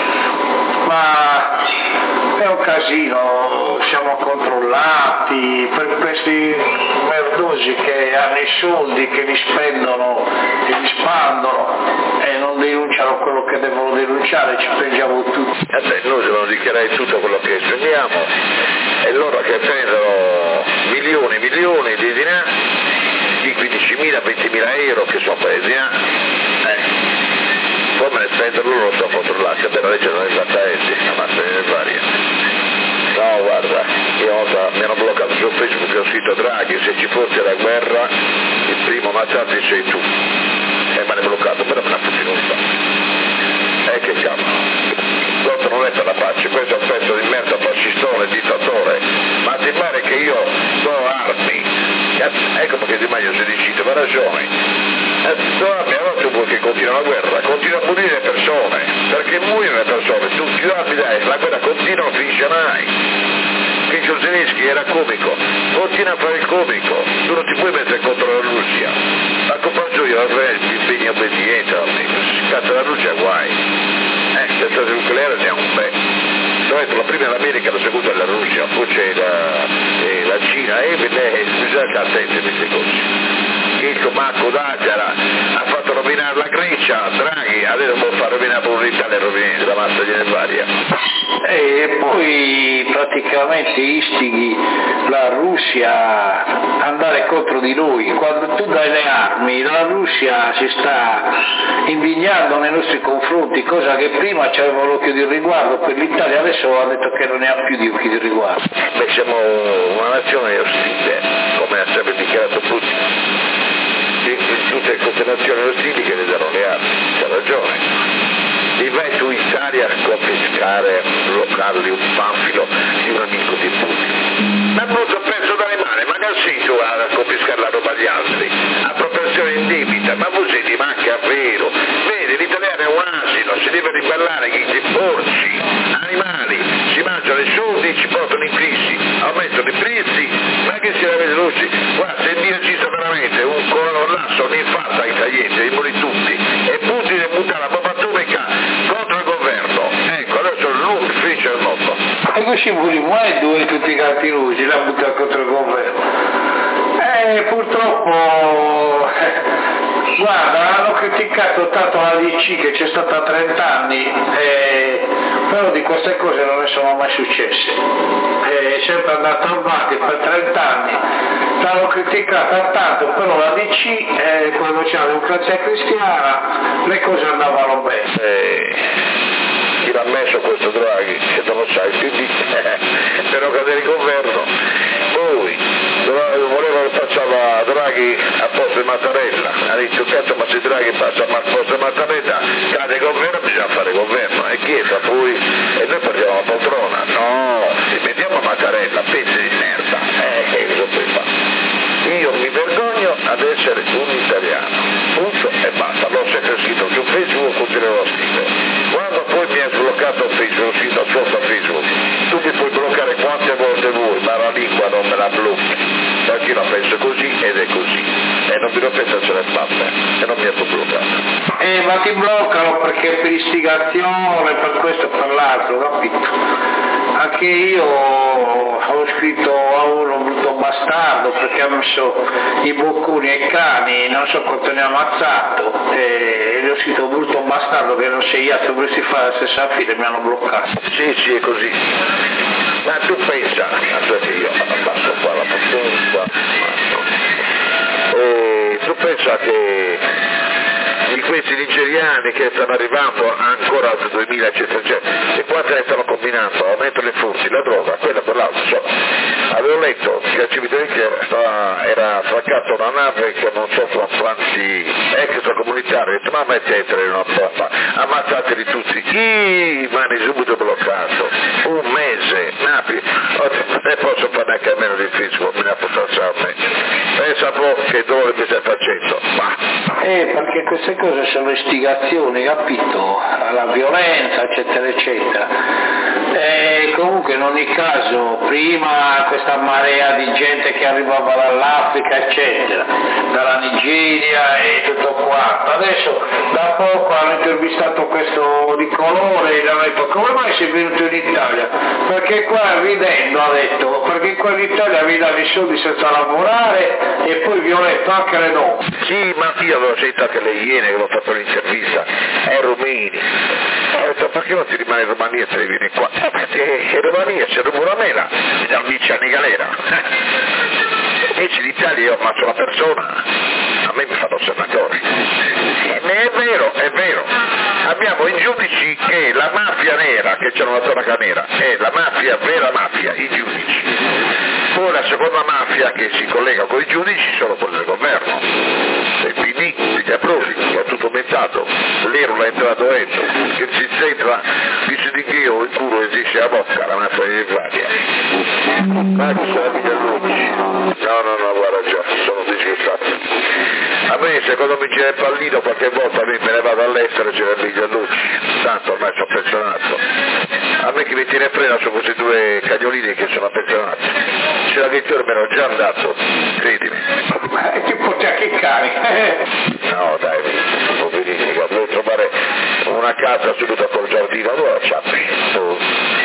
ma è un casino, siamo controllati per questi merdosi che hanno i soldi, che li spendono e li spandono e non denunciano quello che devono denunciare, ci prendiamo tutti. Eh beh, noi dobbiamo dichiarare tutto quello che spendiamo e loro che prendono milioni e milioni di dinari, di quindicimila, ventimila euro che sono presi, eh? eh. Come ne spendono loro sono controllati, per la legge non è esatta la massa di varia. No, guarda, io volta mi hanno bloccato su Facebook e ho scritto Draghi, se ci fosse la guerra, il primo ammazzato sei tu. E mi hanno bloccato, però me ne ha fottuto un po'. E che cavolo. Questo non è per la pace, questo è un pezzo di merda fascistone, dittatore. Ma ti pare che io do armi? Ecco perché Di Maio si decide, ma ragioni. Do armi, allora tu vuoi che continua la guerra? Continua a punire le persone, perché muoiono le persone, tu più armi dai, la guerra continua, non finisce mai. Che Zelensky era comico, continua a fare il comico, tu non ti puoi mettere contro la Russia. Ma compenso io avrei gli impegni obbedienti, si cazzo la Russia guai. Eh, senza nucleare andiamo un bel. La prima è l'America, la seconda è la Russia, poi c'è la, eh, la Cina e eh, bisogna attenti a queste cose. Il comacco d'Agara ha fatto rovinare la Grecia, Draghi, adesso può far rovinare pure l'Italia e rovinare la massa di varia. E poi praticamente istighi la Russia a andare contro di noi. Quando tu dai le armi, la Russia si sta indignando nei nostri confronti, cosa che prima c'aveva l'occhio di riguardo per l'Italia, adesso ha detto che non ne ha più di occhi di riguardo. Beh, siamo una nazione ostile, come ha sempre dichiarato Putin. Tutte queste nazioni ostili che le danno le armi, c'ha ragione. E vai tu in Italia a confiscare, bloccarli un panfilo di un amico di Putin. Ma brutto pezzo d'animale, ma che sei tu a confiscare la roba agli altri? A propensione indebita, ma voi siete manca vero. Vedi, l'italiano è un asino, si deve ribellare che i porci, animali, si mangiano i soldi, ci portano i fissi, aumentano i prezzi, ma che si la vede luci? Guarda, se Dio esiste veramente, un colosso, un infarto ai taglienti, li muri tutti, e Putin è buttare la bomba atomica contro il governo. Ecco, adesso lui finisce il mondo. E così vogliamo e due tutti i canti luci, la buttare contro il governo. E purtroppo, guarda, hanno criticato tanto la D C che c'è stata trent'anni, eh, però di queste cose non ne sono mai successe. È sempre andato avanti per trent'anni, l'hanno criticata tanto, però la D C, eh, quando c'è la democrazia cristiana, le cose andavano bene. Eh, chi l'ha messo questo Draghi, che non lo sa, il P D, per non cadere il governo. Poi voleva che facciava Draghi a posto di Mattarella, ha detto cazzo, ma se Draghi passa a posto di Mattarella cade il governo, bisogna fare governo, e chiesa poi, e noi perdiamo la poltrona, no, mettiamo Mattarella, pezzi di merda, eh, che cosa puoi fare? Io mi vergogno ad essere un italiano, punto e basta, l'ho sempre scritto su Facebook, continuerò a scrivere. Quando poi mi ha sbloccato Facebook, ho scritto sotto Facebook, tu mi puoi bloccare quante volte vuoi, ma la lingua non me la blocchi. Perché la penso così ed è così, e non mi lo penso sulle palle, e non mi ha bloccato. Eh, ma ti bloccano perché per istigazione, per questo e per l'altro, capito? Anche io ho scritto a uno brutto bastardo perché ha messo i bocconi ai cani, non so quanto ne ha ammazzato, e gli ho scritto brutto bastardo che non sei io, dovresti fare la stessa fine, mi hanno bloccato. Sì, sì, è così. Ma tu pensa, aspetta io passo qua la postura, qua, e tu pensa che di questi nigeriani che stanno arrivando ancora al duemila eccetera eccetera, e quanti ne stanno combinando, aumentano i furti, la droga, quella per l'altro, insomma. Avevo letto che a Civitavecchia era sfraccata una nave che non so quanti extracomunitari, ho detto ma metteteli in una bomba, ammazzateli tutti, chi mani subito bloccato, un mese, Napoli, e posso fare anche a meno di fisco, mi ha portato a me, pensa un po' che dolore mi stai facendo, ma... Eh, perché queste cose sono istigazioni, capito? Alla violenza, eccetera, eccetera. E comunque in ogni caso, prima questa marea di gente che arrivava dall'Africa, eccetera, dalla Nigeria e tutto quanto. Adesso da poco hanno intervistato questo di colore e gli hanno detto come mai sei venuto in Italia? Perché qua ridendo ha detto, perché qua in Italia vi danno i soldi senza lavorare e poi vi ho letto anche le donne. Sì, ma io avevo sentito anche le Iene che avevo fatto l'intervista ai rumeni. Ho detto perché non ti rimane in Romania e te ne vieni qua? Eh, perché in Romania c'è rubo una mela, ti danno dieci anni galera. Invece in Italia io ammazzo una persona, a me mi fanno osservatori. E è vero, è vero. Abbiamo i giudici che la mafia nera, che c'è una zona nera, è la mafia, vera mafia, i giudici. Poi la seconda mafia che si collega con i giudici sono quelli del governo, del P D, degli Aprodi, che è tutto aumentato, l'ero l'ha entrato dentro, che si centra, dice di che io il culo e dice a bocca, la mafia di Italia. Ma che sono amici dell'Uci? No, no, no, guarda già, sono disgustato. A me secondo me c'è il pallino qualche volta, a me me ne vado all'estero e c'è il Miglialucci, tanto ormai sono pensionato. A me che mi tiene freno sono questi due cagnolini che sono pensionati. C'è la vittoria me l'ho già andato, credimi. Ma ti porti a chiccare? No dai, poverini, devo trovare una casa subito col giardino, allora ciappi. Oh,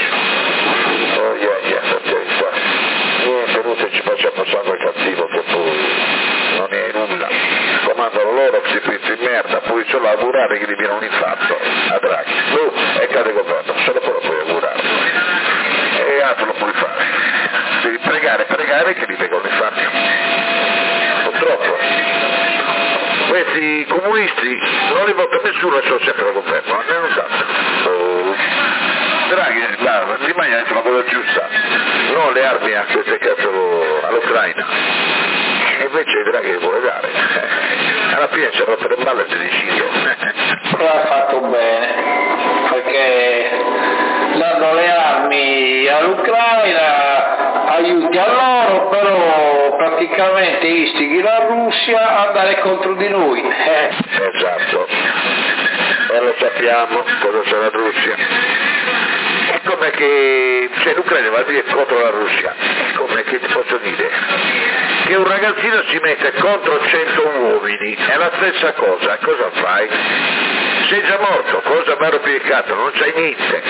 oh yeah, yeah, attenta. Niente, noi ci facciamo sangue cattivo che poi non è nulla. Comandano loro, si pizzi in merda, poi solo augurare che gli viene un infarto a Draghi. Tu e cade governo, solo quello puoi augurare. E altro lo puoi fare. Devi pregare, pregare che gli venga un infarto. Purtroppo. Questi comunisti non li vota nessuno e sono sempre al governo, a me non tanto. Oh. Draghi la, rimane anche una cosa giusta, non le armi a queste cazzo all'Ucraina. E invece Draghi vuole dare. Alla fine c'è rotto le balle e si deciso. E ha fatto bene, perché dando le armi all'Ucraina aiuti a loro, però praticamente istighi la Russia a andare contro di noi. Eh. Esatto, e lo sappiamo cosa c'è la Russia. È come che cioè, l'Ucraina va a dire contro la Russia, è come che ti posso dire? Che un ragazzino si mette contro cento uomini, è la stessa cosa, cosa fai? Sei già morto, cosa mi ha piegato, non c'hai niente.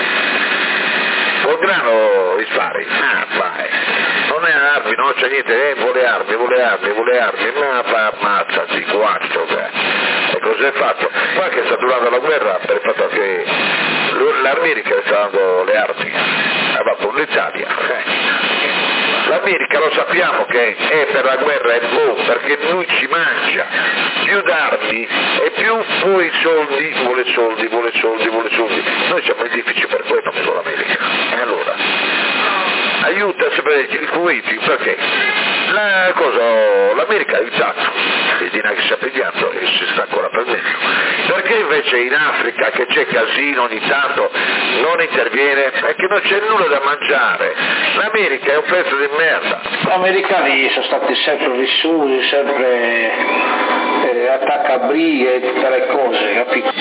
Col grano li spari, ah vai, non è armi, non c'è niente, eh, vuole armi, vuole armi, vuole armi, ma va, ammazzati, guasto, beh. E cos'è fatto? Qua che sta durando la guerra per il fatto che l'America sta dando le armi, ah, va per l'Italia. Eh. L'America lo sappiamo che è per la guerra, è buono, perché lui ci mangia più d'armi e più poi soldi, vuole soldi, vuole soldi, vuole soldi. Noi siamo edifici per quello con l'America. E allora, aiuta sempre il Kuwait, perché la cosa, l'America ha aiutato, il dinaro che sta pigliando e si sta ancora prendendo. Perché invece in Africa, che c'è casino ogni tanto, non interviene? Perché non c'è nulla da mangiare. L'America è un pezzo di merda. Gli americani sono stati sempre vissuti, sempre eh, attaccabrighe e tutte le cose, capito?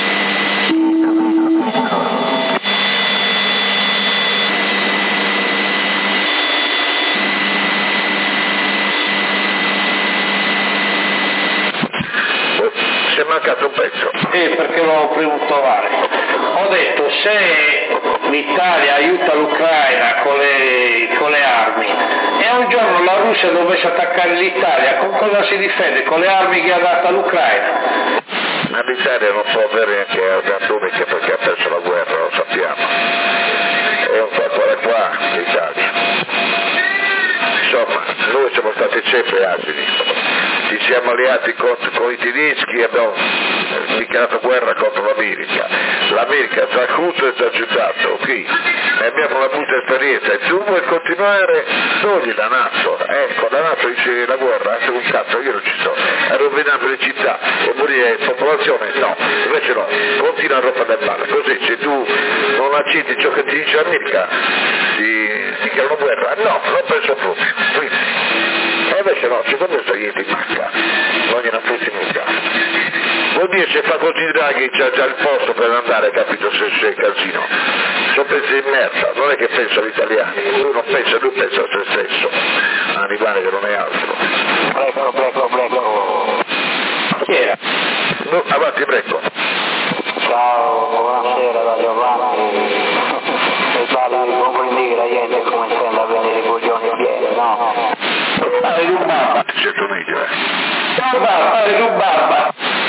Si è mancato un pezzo. Eh, perché l'ho premuto male. Ho detto, se l'Italia aiuta l'Ucraina con le, con le armi e un giorno la Russia dovesse attaccare l'Italia, con cosa si difende? Con le armi che ha dato all'Ucraina? Ma l'Italia non può avere anche armi atomiche perché ha perso la guerra, lo sappiamo. E un po' qua qua l'Italia. Insomma, noi siamo stati sempre agili. Ci siamo alleati con, con i tedeschi, abbiamo dichiarato guerra contro l'America, l'America sta acuto e sta agitato, ok? E abbiamo una brutta esperienza e tu vuoi continuare, togli la NATO, ecco, la NATO dice la guerra, anche un cazzo, io non ci sto, a rovinare le città e morire popolazione, no, invece no, continua a rompere le balle, così se tu non accetti ciò che ti dice l'America, ti dichiarano guerra, no, non penso proprio, quindi, e invece no, secondo me sta niente in manca, non gliene fosse nulla. Vuol dire se fa così Draghi c'ha già il posto per andare, capito, se c'è il casino. Sono pezzi di merda, non è che pensa agli italiani, lui non pensa, lui pensa a se stesso, Annibale che non è altro. Prego, prego, prego. Chi era? No, avanti, prego. Ciao, buonasera da Giovanni. Mi pare di comprendere che la gente come sembra avere i coglioni pieni, no? Fare tu babba. Certo meglio, eh. Ciao babba, fare tu babba.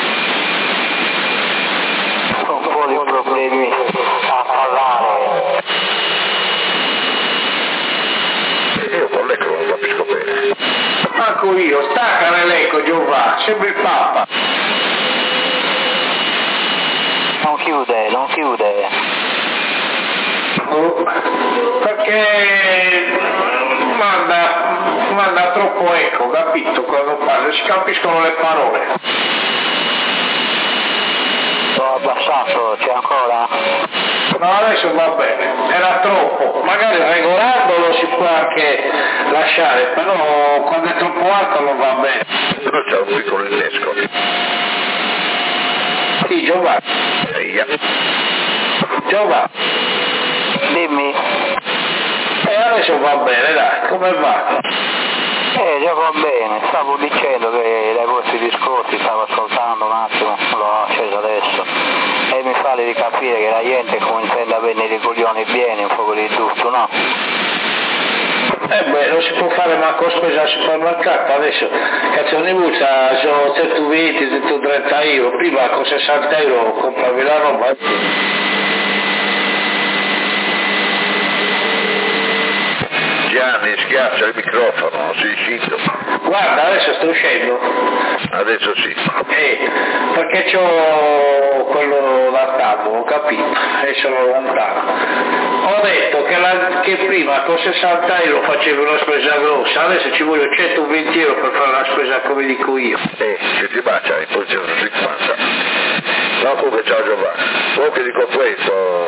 Un po' di problemi a parlare. Io con l'eco non lo capisco bene. Manco io, stacca l'elenco Giovanni, sembra il Papa. Non chiude, non chiude. Oh, perché manda, manda troppo eco, capito quando parla, si capiscono le parole. L'ho abbassato, c'è ancora? No, adesso va bene, era troppo, magari regolandolo si può anche lasciare, però quando è troppo alto non va bene. Però c'è un piccolo innesco. Sì, Giovanni. Eia. Giovanni. Dimmi. E adesso va bene, dai, come va? Eh, già va bene, stavo dicendo che dai vostri discorsi stavo ascoltando un attimo, l'ho acceso adesso, e mi fa di capire che la gente comincia a avere i coglioni pieni, un po' di tutto, no? Eh beh, non si può fare manco spesa al supermercato, adesso cazzo ne busta, sono centoventi, centotrenta euro, prima con sessanta euro compravi la roba. Gianni, schiaccia il microfono, non si scinto. Guarda, adesso sto uscendo. Adesso sì. Eh, perché c'ho quello da tavolo, capito? E sono lontano. Ho detto che, la, che prima con sessanta euro facevo una spesa grossa, adesso ci voglio centoventi euro per fare una spesa come dico io. Eh, se ti bacia in posizione cinquanta. No, comunque ciao Giovanni. Comunque dico questo,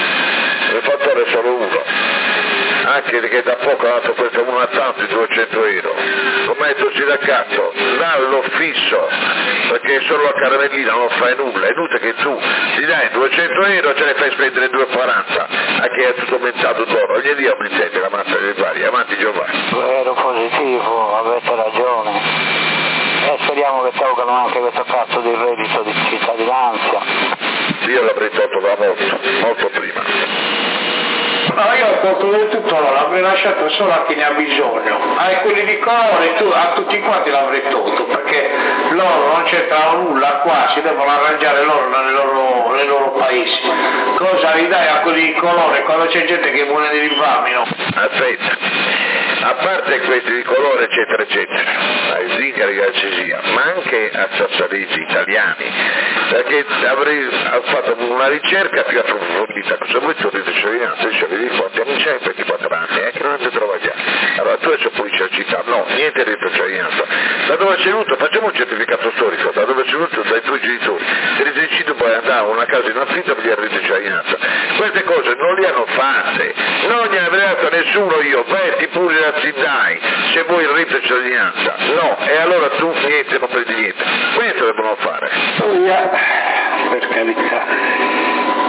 il fattore è solo uno. Anche che da poco ha dato questo uno a tanto di duecento euro, come tu ci da cazzo, dallo fisso, perché solo la caramellina non fai nulla, è inutile che tu ti dai duecento euro e ce ne fai spendere due e quaranta, a chi è tutto aumentato d'oro, ogni dia aumentate la massa dei vari, avanti Giovanni. Vero, positivo, avete ragione, e speriamo che tolgano anche questo cazzo di reddito di cittadinanza. Io l'avrei tolto da molto, molto prima. No, io ho tolto del tutto l'oro, l'avrei lasciato solo a chi ne ha bisogno. A quelli di colore, tu, a tutti quanti l'avrei tolto, perché loro non c'entrano nulla qua, si devono arrangiare loro nei loro, nei loro paesi. Cosa li dai a quelli di colore quando c'è gente che vuole dei rifami, no? Aspetta, a parte questi di colore eccetera eccetera, ai zingari che ci sia, ma anche a sassaresi italiani, perché avrei fatto una ricerca più approfondita, cosa vuoi tu di cittadinanza, dicevi quanti anni c'hai, ventiquattro anni, eh, che non ti trova già. Allora tu adesso pulisci la città, no, niente di cittadinanza. Da dove sei venuto? Facciamo un certificato storico, da dove sei venuto? Dai tuoi genitori. Se sei deciso puoi andare a una casa in affitto per dire di cittadinanza. Queste cose non le hanno fatte, non gliene avrei dato nessuno io, beh ti pure la dai, se vuoi il reddito di cittadinanza, no, e allora tu niente, non prendi niente. Questo devono fare. Yeah. Per carità.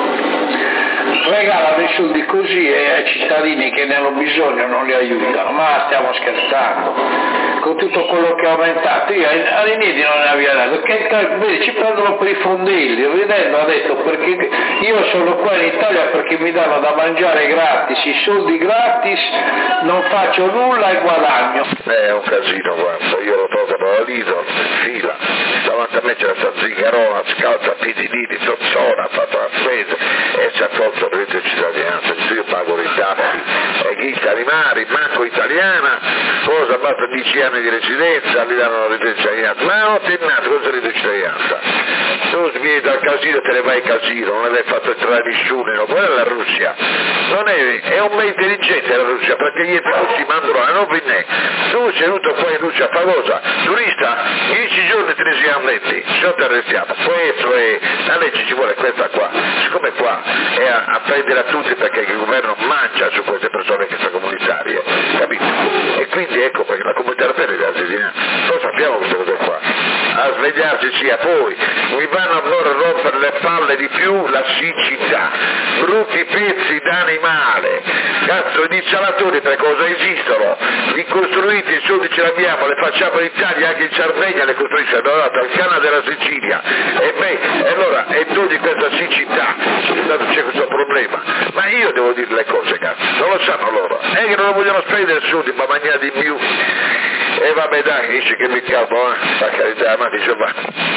Regalano i soldi così e ai cittadini che ne hanno bisogno non li aiutano, ma stiamo scherzando, con tutto quello che è aumentato, io all'inizio non ne avevo dato, che vedi, ci prendono per i fondelli, ridendo ha detto perché io sono qua in Italia perché mi danno da mangiare gratis, i soldi gratis, non faccio nulla e guadagno. È un casino guarda, io lo trovo da Lido, fila, davanti a me c'è sta zingarona, scalza, pidinini, zozzona, ha fatto la spesa e ci ha tolto il reddito di cittadinanza, io pago i tassi, e chi sta rimari, manco italiana, cosa fatto dieci anni di residenza, gli danno la cittadinanza, ma non ti è nato, cosa di cittadinanza? Tu vieni dal casino e te ne vai al casino, non avevi fatto entrare nessuno, no? Quella è la Russia, non è, è un po' intelligente la Russia, perché gli russi mandano a non venire, tu sei venuto qua in Russia famosa, turista, dieci giorni te ne siamo detti, sono ti arrestiamo, questo è, la legge ci vuole questa qua, siccome qua è a, a prendere a tutti perché il governo mangia su queste persone extracomunitarie, capito? E quindi ecco perché la comunità europea deve assassinato, noi sappiamo queste cose qua, a svegliarsi sia poi, mi vanno a rompere le palle di più la siccità, brutti pezzi d'animale, cazzo gli installatori per cosa esistono, li costruiti, i soldi ce l'abbiamo, le facciamo in Italia, anche in Sardegna le costruiscono, dal Canada della Sicilia, e beh, e allora, e togli questa siccità, c'è questo problema, ma io devo dire le cose, cazzo, non lo sanno loro, è che non lo vogliono spendere soldi, ma mangiare di più, e vabbè dai, dice che mi capo, eh, per carità, ma dice va.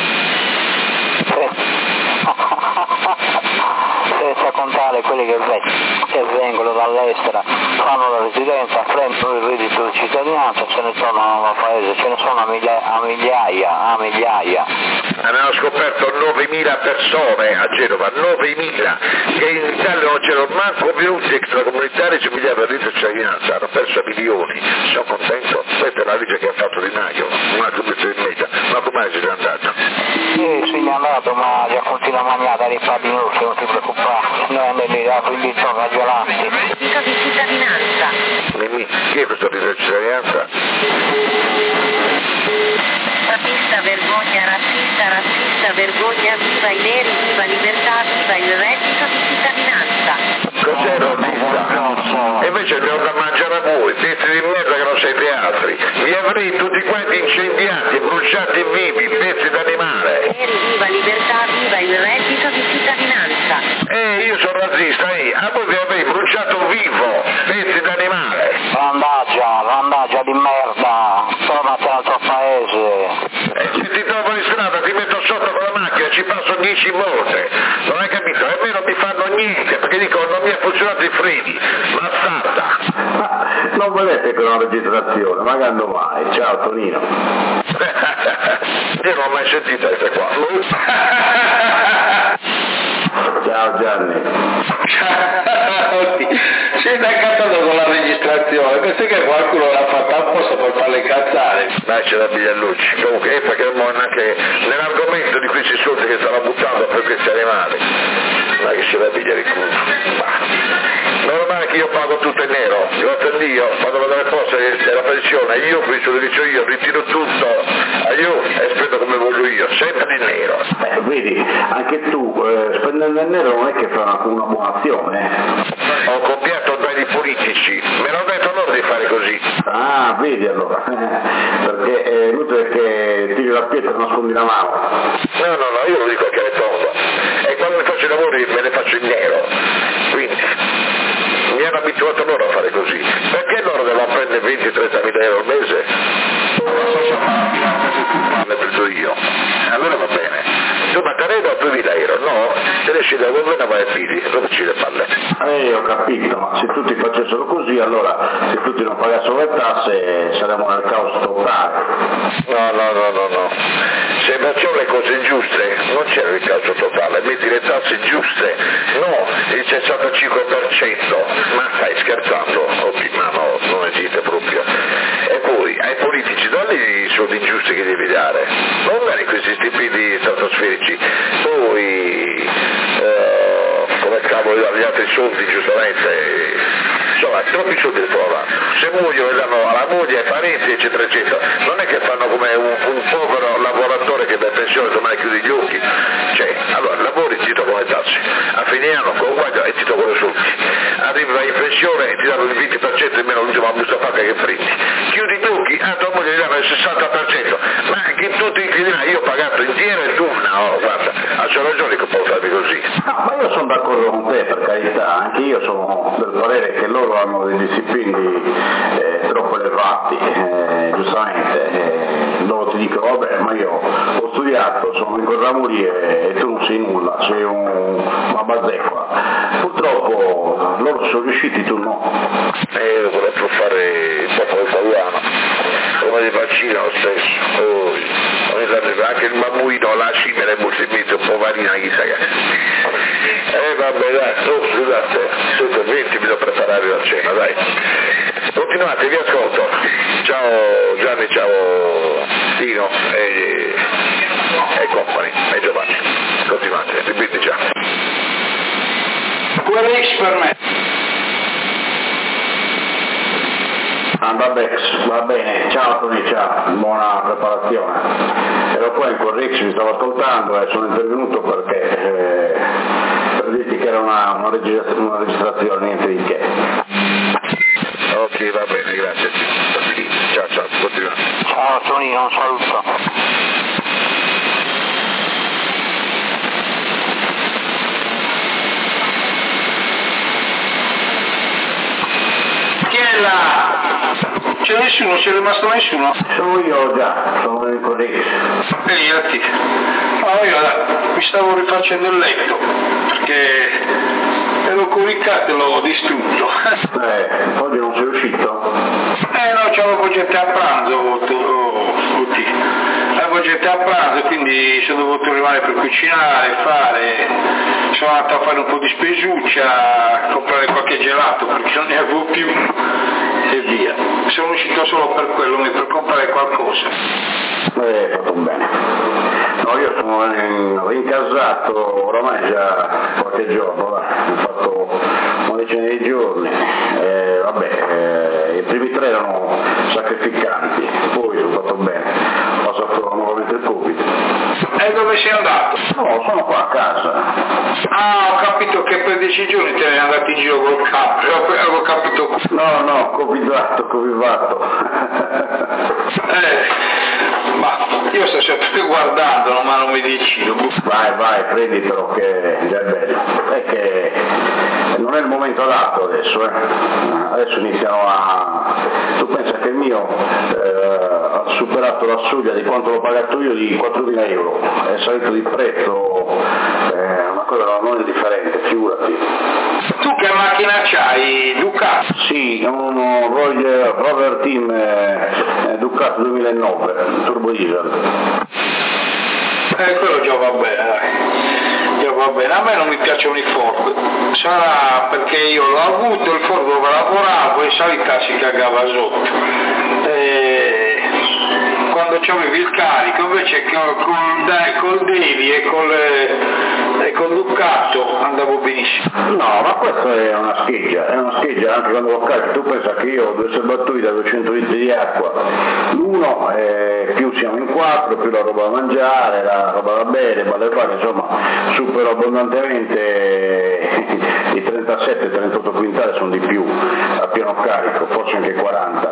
Senza contare quelli che, che vengono dall'estero, fanno la residenza, prendono il reddito di cittadinanza, se ne tornano al paese, ce ne sono a migliaia, a migliaia, a migliaia. Abbiamo scoperto novemila persone a Genova, novemila, che in Italia non c'erano manco venuti extracomunitari su migliaia per reddito di cittadinanza, hanno perso milioni, sono contento, questa è la legge che ha fatto Di Maio, una commissione in media, ma come sei andato? Sì, sì, è andato, ma già continua a mangiare dei fatti nostri, non ti preoccupare, noi andiamo lì, quindi sono ragionati. Reddito di cittadinanza. Mimì, chi è questo reddito di cittadinanza? Razzista, vergogna, razzista, razzista, vergogna, viva i neri, viva libertà, viva il reddito di cittadinanza. Cos'è razzista? E invece abbiamo da mangiare a voi, pezzi di merda che non siete altri, vi avrei tutti quanti incendiati, bruciati vivi, pezzi d'animale. Neri, viva libertà, viva il reddito di cittadinanza. Eh, io sono razzista, eh, a voi vi avrei bruciato vivo, pezzi d'animale. Randaggia, randaggia di merda, tornate al tuo paese. E se ti trovo in strada ti metto sotto con la macchina, ci passo dieci volte, non hai capito? E a me non mi fanno niente, perché dicono non mi ha funzionato i freni, bastarda. Ma non volete per una registrazione, ma quando mai? Ciao Tonino. Io non ho mai sentito queste qua. Ciao Gianni. Sei incazzato con la registrazione, penso che qualcuno l'ha fatta apposta per farle incazzare. Dai, c'è da Bigliallucci. Comunque, è perché non anche nell'argomento di questi soldi che stanno buttando per questi animali. Ma che c'è da pigliare il culo. Meno male che io pago tutto in nero, grazie a Dio, quando vado alle poste della pensione, io penso che dico io, ritiro tutto a io e spendo come voglio io, sempre in nero. Beh, vedi, anche tu eh, spendendo in nero non è che fa una, una buona azione. Ho copiato dai politici, me l'hanno detto loro di fare così. Ah, vedi allora, perché è inutile che tiri la pietra e nascondi la mano. No, no, no, io lo dico che le pongo. E quando mi faccio i lavori me ne faccio in nero. Quindi mi hanno abituato loro a fare così. Perché loro devono prendere venti trenta mila euro al mese? L'ho preso io. Allora va bene. Tu ma te ne do duemila euro, no? Se riesci da governare vai a piedi, rompici le palle. Eh, ho capito, ma se tutti facessero così, allora se tutti non pagassero le tasse saremmo nel caos totale. No, no, no, no, no. Se facciamo le cose giuste non c'è il caos totale, metti le tasse giuste, no, il sessantacinque per cento, ma stai scherzando? Oh, ma no, non esiste proprio. E poi ai politici dagli i soldi ingiusti che devi dare, non dare questi stipendi stratosferici, poi eh, come cavolo gli altri soldi giustamente, insomma troppi soldi li trovano, se muoiono le danno alla moglie, ai parenti eccetera eccetera, non è che fanno come un, un povero lavoratore che va in pensione domani chiude gli occhi, cioè allora lavori ti tolgono le tasse, a fine anno conguaglia e ti tolgono i soldi, arrivi vai in pensione e ti danno il venti per cento in meno l'ultima busta paga che prendi, chiudi gli occhi, a tua moglie gli danno il sessanta per cento, ma che tutti inclinerai, io ho pagato intero e tu no, guarda, ha ragione che può farmi così. No, ma io sono d'accordo con te, per carità, anche io sono del parere che loro hanno degli stipendi eh, troppo elevati, eh, giustamente, eh, loro ti dicono vabbè ma io ho studiato, sono in corsa a morire e tu non sei nulla, sei un, una bazzeccola, purtroppo loro sono riusciti, tu no. E io volevo fare il popolo italiano. di vaccino lo stesso. Oh, anche il mammuino, la cimera è molto in mezzo, un po' varina, chissà che. Eh vabbè dai, oh, scusate, sono venti, mi devo preparare la cena, dai. Continuate, vi ascolto. Ciao Gianni, ciao Dino e, e company, e Giovanni. Continuate, ripeti già. Quello per me. Ah, vabbè, va bene, ciao Tony, ciao, buona preparazione. Ero qua in Corrix, mi stavo ascoltando e sono intervenuto perché eh, per dirti che era una, una, registra- una registrazione, niente di che. Ok, va bene, grazie. Ciao, ciao, continuate. Ciao Tony, un saluto. Chi è là? C'è nessuno, c'è rimasto nessuno? Sono io già, sono in Corrix. Svegliati. No, io mi stavo rifacendo il letto, perché ero coricato e l'ho distrutto. Eh, oggi non sei uscito? Eh no, c'avevo gente a pranzo, tutti. Avevo gente a pranzo, quindi sono dovuto arrivare per cucinare, fare, sono andato a fare un po' di spesuccia, a comprare qualche gelato perché non ne avevo più e via. Sono uscito solo per quello, per comprare qualcosa. Eh, fatto bene. No, io sono rincasato oramai già qualche giorno, va. Ho fatto una decina di giorni, eh, vabbè, eh, i primi tre erano sacrificanti, poi sono fatto bene, ho passato nuovamente il Covid. E dove sei andato? No, sono qua a casa. Ah, ho capito che per dieci giorni te ne andati in giro col capo, avevo capito. No, no, covidato, covivato. eh, ma io sto sempre guardando, ma non mi decido. Vai, vai, prenditelo che già è bello. È che non è il momento adatto adesso, eh. Adesso iniziano a... Tu pensa che il mio eh, ha superato la soglia di quanto l'ho pagato io di quattromila euro, è salito di prezzo, eh, una cosa non è differente, figurati. Tu che macchina c'hai? Ducato? Sì, un Rover, Rover Team eh, Ducato duemilanove, turbo diesel. Eh, quello già va bene, dai. Già va bene. A me non mi piacciono i Ford. Sarà perché io l'ho avuto, il Ford dove lavoravo e salita si cagava sotto. E... quando c'avevi il carico, invece col, col Devi e col, e col Ducato andavo benissimo. No, ma questa è una scheggia, è una scheggia anche quando lo carico. Tu pensa che io ho due serbatoi da duecento litri di acqua, l'uno eh, più siamo in quattro, più la roba da mangiare, la roba da bere, da fare, insomma supero abbondantemente i trentasette trentotto quintali, sono di più a pieno carico, forse anche quaranta.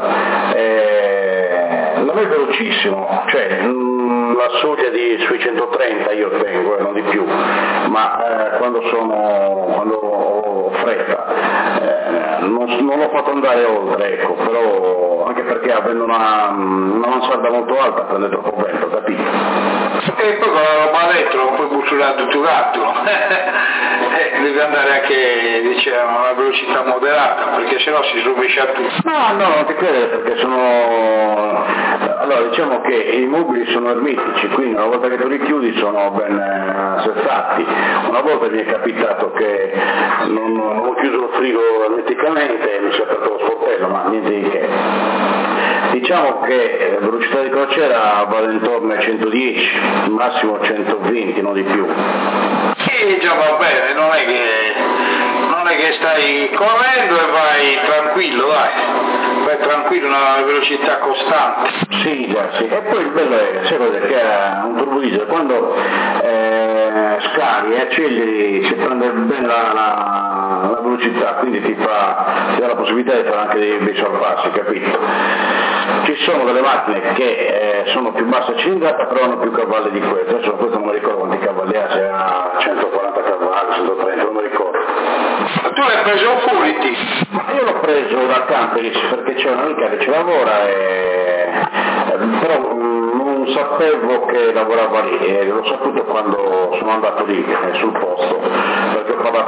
Eh, la vedo velocissimo, cioè mh, la soglia di sui centotrenta io tengo, eh, non di più, ma eh, quando sono quando ho fretta eh, non, non l'ho fatto andare oltre, ecco, però anche perché avendo una, una mansarda molto alta prende troppo vento, capito? E poi con la roba dentro non puoi bussolare tutto il gatto, eh, devi andare anche diciamo, a una velocità moderata perché sennò si rovescia tutto. No, no, non ti credere perché sono... Allora diciamo che i mobili sono ermetici, quindi una volta che li richiudi sono ben settati. Una volta mi è capitato che non, non ho chiuso il frigo ermeticamente e mi si è aperto lo sportello, ma niente di che. Diciamo che la velocità di crociera vale intorno ai centodieci, massimo centoventi, non di più. Sì, già va bene, non è che, non è che stai correndo e vai tranquillo, dai, vai tranquillo, una velocità costante. Sì, già, sì. E poi il bello è, sai cosa, che è un turbo diesel, quando eh, scali e acceleri si prende bene la, la, la velocità, quindi ti, fa, ti dà la possibilità di fare anche dei bei sorpassi, capito? Ci sono delle macchine che eh, sono più basse cilindrata però hanno più cavalli di questo, adesso questo non mi ricordo quanti cavalli ha, se ha centoquaranta cavalli, centotrenta, non mi ricordo. Ma tu l'hai preso Puliti? Ma io l'ho preso da Camperis perché c'è un'amica che ci lavora e eh, però mh, non sapevo che lavorava lì, e l'ho saputo quando sono andato lì eh, sul posto, perché ho parlato con la figlia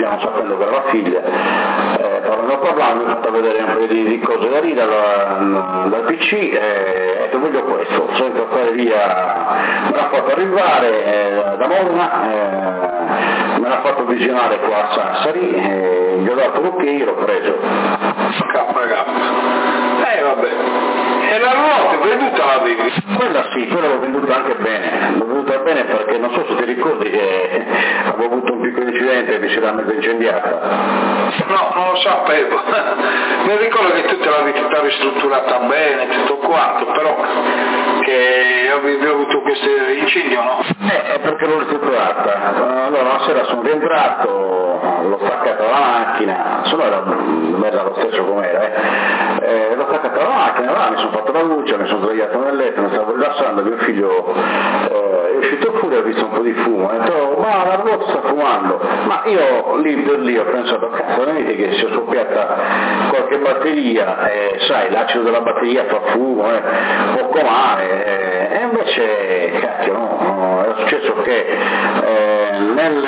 non sapendo che era la figlia, eh, parlando parlando, mi ha fatto vedere un paio di, di cose da lì dal, dal P C, e eh, voglio questo, senza stare via, me l'ha fatto arrivare eh, da Modena, eh, me l'ha fatto visionare qua a Sassari, eh, gli ho dato l'ok, l'ho preso. K K. Eh vabbè. E la ruota venduta l'avevi? Quella sì, quella l'ho venduta anche bene, l'ho venduta bene perché non so se ti ricordi che avevo avuto un piccolo incidente e mi si era mezzo incendiata. No, non lo sapevo. Mi ricordo che tu te l'avevi tutta ristrutturata bene, tutto quanto, però che avevi avuto questo incendio, no? Eh, è perché l'ho ristrutturata. Allora una sera sono rientrato, l'ho staccata la macchina, solo era bella lo stesso com'era, eh. Eh, l'ho staccata la macchina, là, mi sono fatto la luce, mi sono svegliato nel letto, mi stavo rilassando, mio figlio eh, è uscito fuori e ho visto un po' di fumo, ho detto ma la ruota sta fumando, ma io lì per lì ho pensato cazzo, non vedi che si è scoppiata qualche batteria, eh, sai l'acido della batteria fa fumo, eh, poco male, eh, e invece cacchio no, no, era successo che eh, nel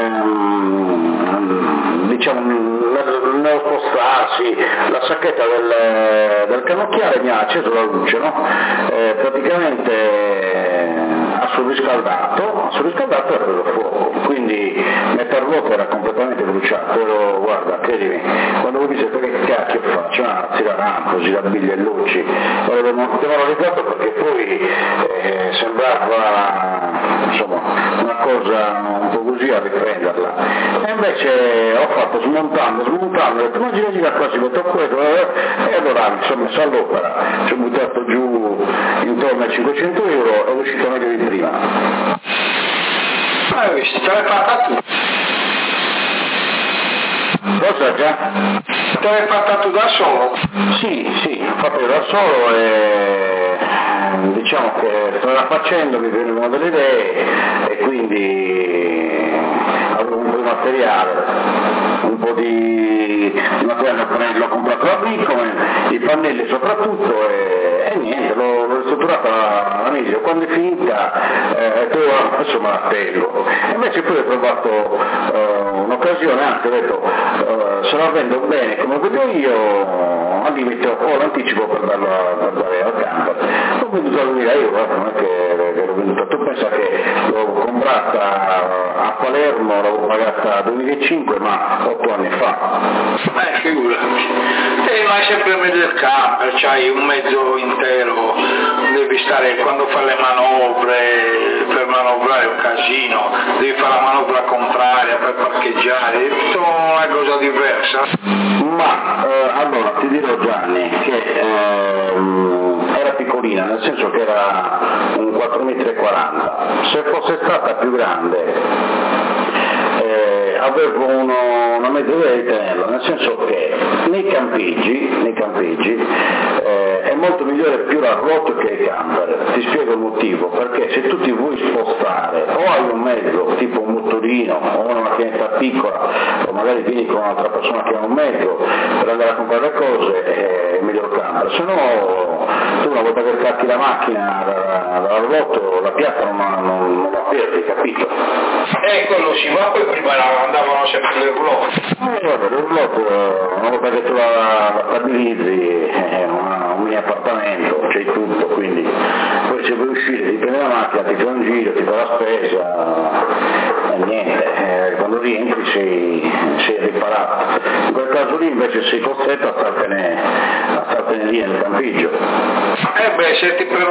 diciamo nello spostarsi la sacchetta del, del cannocchiale mi ha acceso la luce, no? Eh, praticamente ha surriscaldato, ha surriscaldato e ha preso fuoco, quindi metà ruota era completamente bruciato, però guarda, credimi, quando ho visto che cacchio faccio, ah, tiraram così da bigliellucci, demoralizzato perché poi eh, sembrava insomma una cosa un po' così a riprenderla, e invece ho fatto smontando, smontando, ho detto ma gira gira qua si metto questo, e allora mi sono messo all'opera, ci ho buttato giù intorno ai cinquecento euro e è uscito meglio di prima. Hai visto, te l'hai fatta tu? Cosa già? Te l'hai fatta tu da solo? Sì, sì, ho fatto io da solo e diciamo che stavo facendo, mi venivano delle idee e quindi avevo un po' di materiale, un po' di, di materiale, l'ho comprato la Brickman, i pannelli soprattutto e, e niente, l'ho, l'ho ristrutturata alla meglio, quando è finita eh, adesso me la tengo, e invece poi ho trovato eh, un'occasione, anzi ho detto eh, se la vendo bene come vedo io al limite ho l'anticipo per darlo a, per dare al camper, l'ho venduta a duemila euro, non è che, che l'ho venduta, tu pensa che l'ho comprata a Palermo, l'avevo pagata duemilacinque ma otto anni fa. Eh, figurati. Eh, ma è sempre meglio il camper, c'hai un mezzo intero, devi stare, quando fai le manovre, per manovrare è un casino, devi fare la manovra contraria per parcheggiare, è tutto una cosa diversa. Ma eh, allora ti dirò Gianni che ehm, era piccolina, nel senso che era un quattro virgola quaranta metri, se fosse stata più grande eh, avevo uno, una mezza idea di tenerla, nel senso che nei campeggi, nei campeggi eh, è molto migliore più la ruota che il camper, ti spiego il motivo, perché se tu ti vuoi spostare o hai un mezzo tipo un motorino o una macchinetta piccola o magari vieni con un'altra persona che ha un mezzo per andare a comprare le cose è meglio il camper, se no tu una volta che scatti la macchina dalla ruota la piazza non, non, non la perdi, capito? Eh, quello sì, ma poi prima andavano sempre le roulotte. Eh, vabbè, le roulotte, una volta che tu la, la stabilizzi è una, un mini appartamento, c'hai tutto, quindi poi se vuoi uscire ti prendi la macchina, ti fai un giro, ti fai la spesa e niente, eh, quando rientri sei, sei riparato. In quel caso lì invece sei costretto a startene, a startene lì nel campeggio. Eh beh, se ti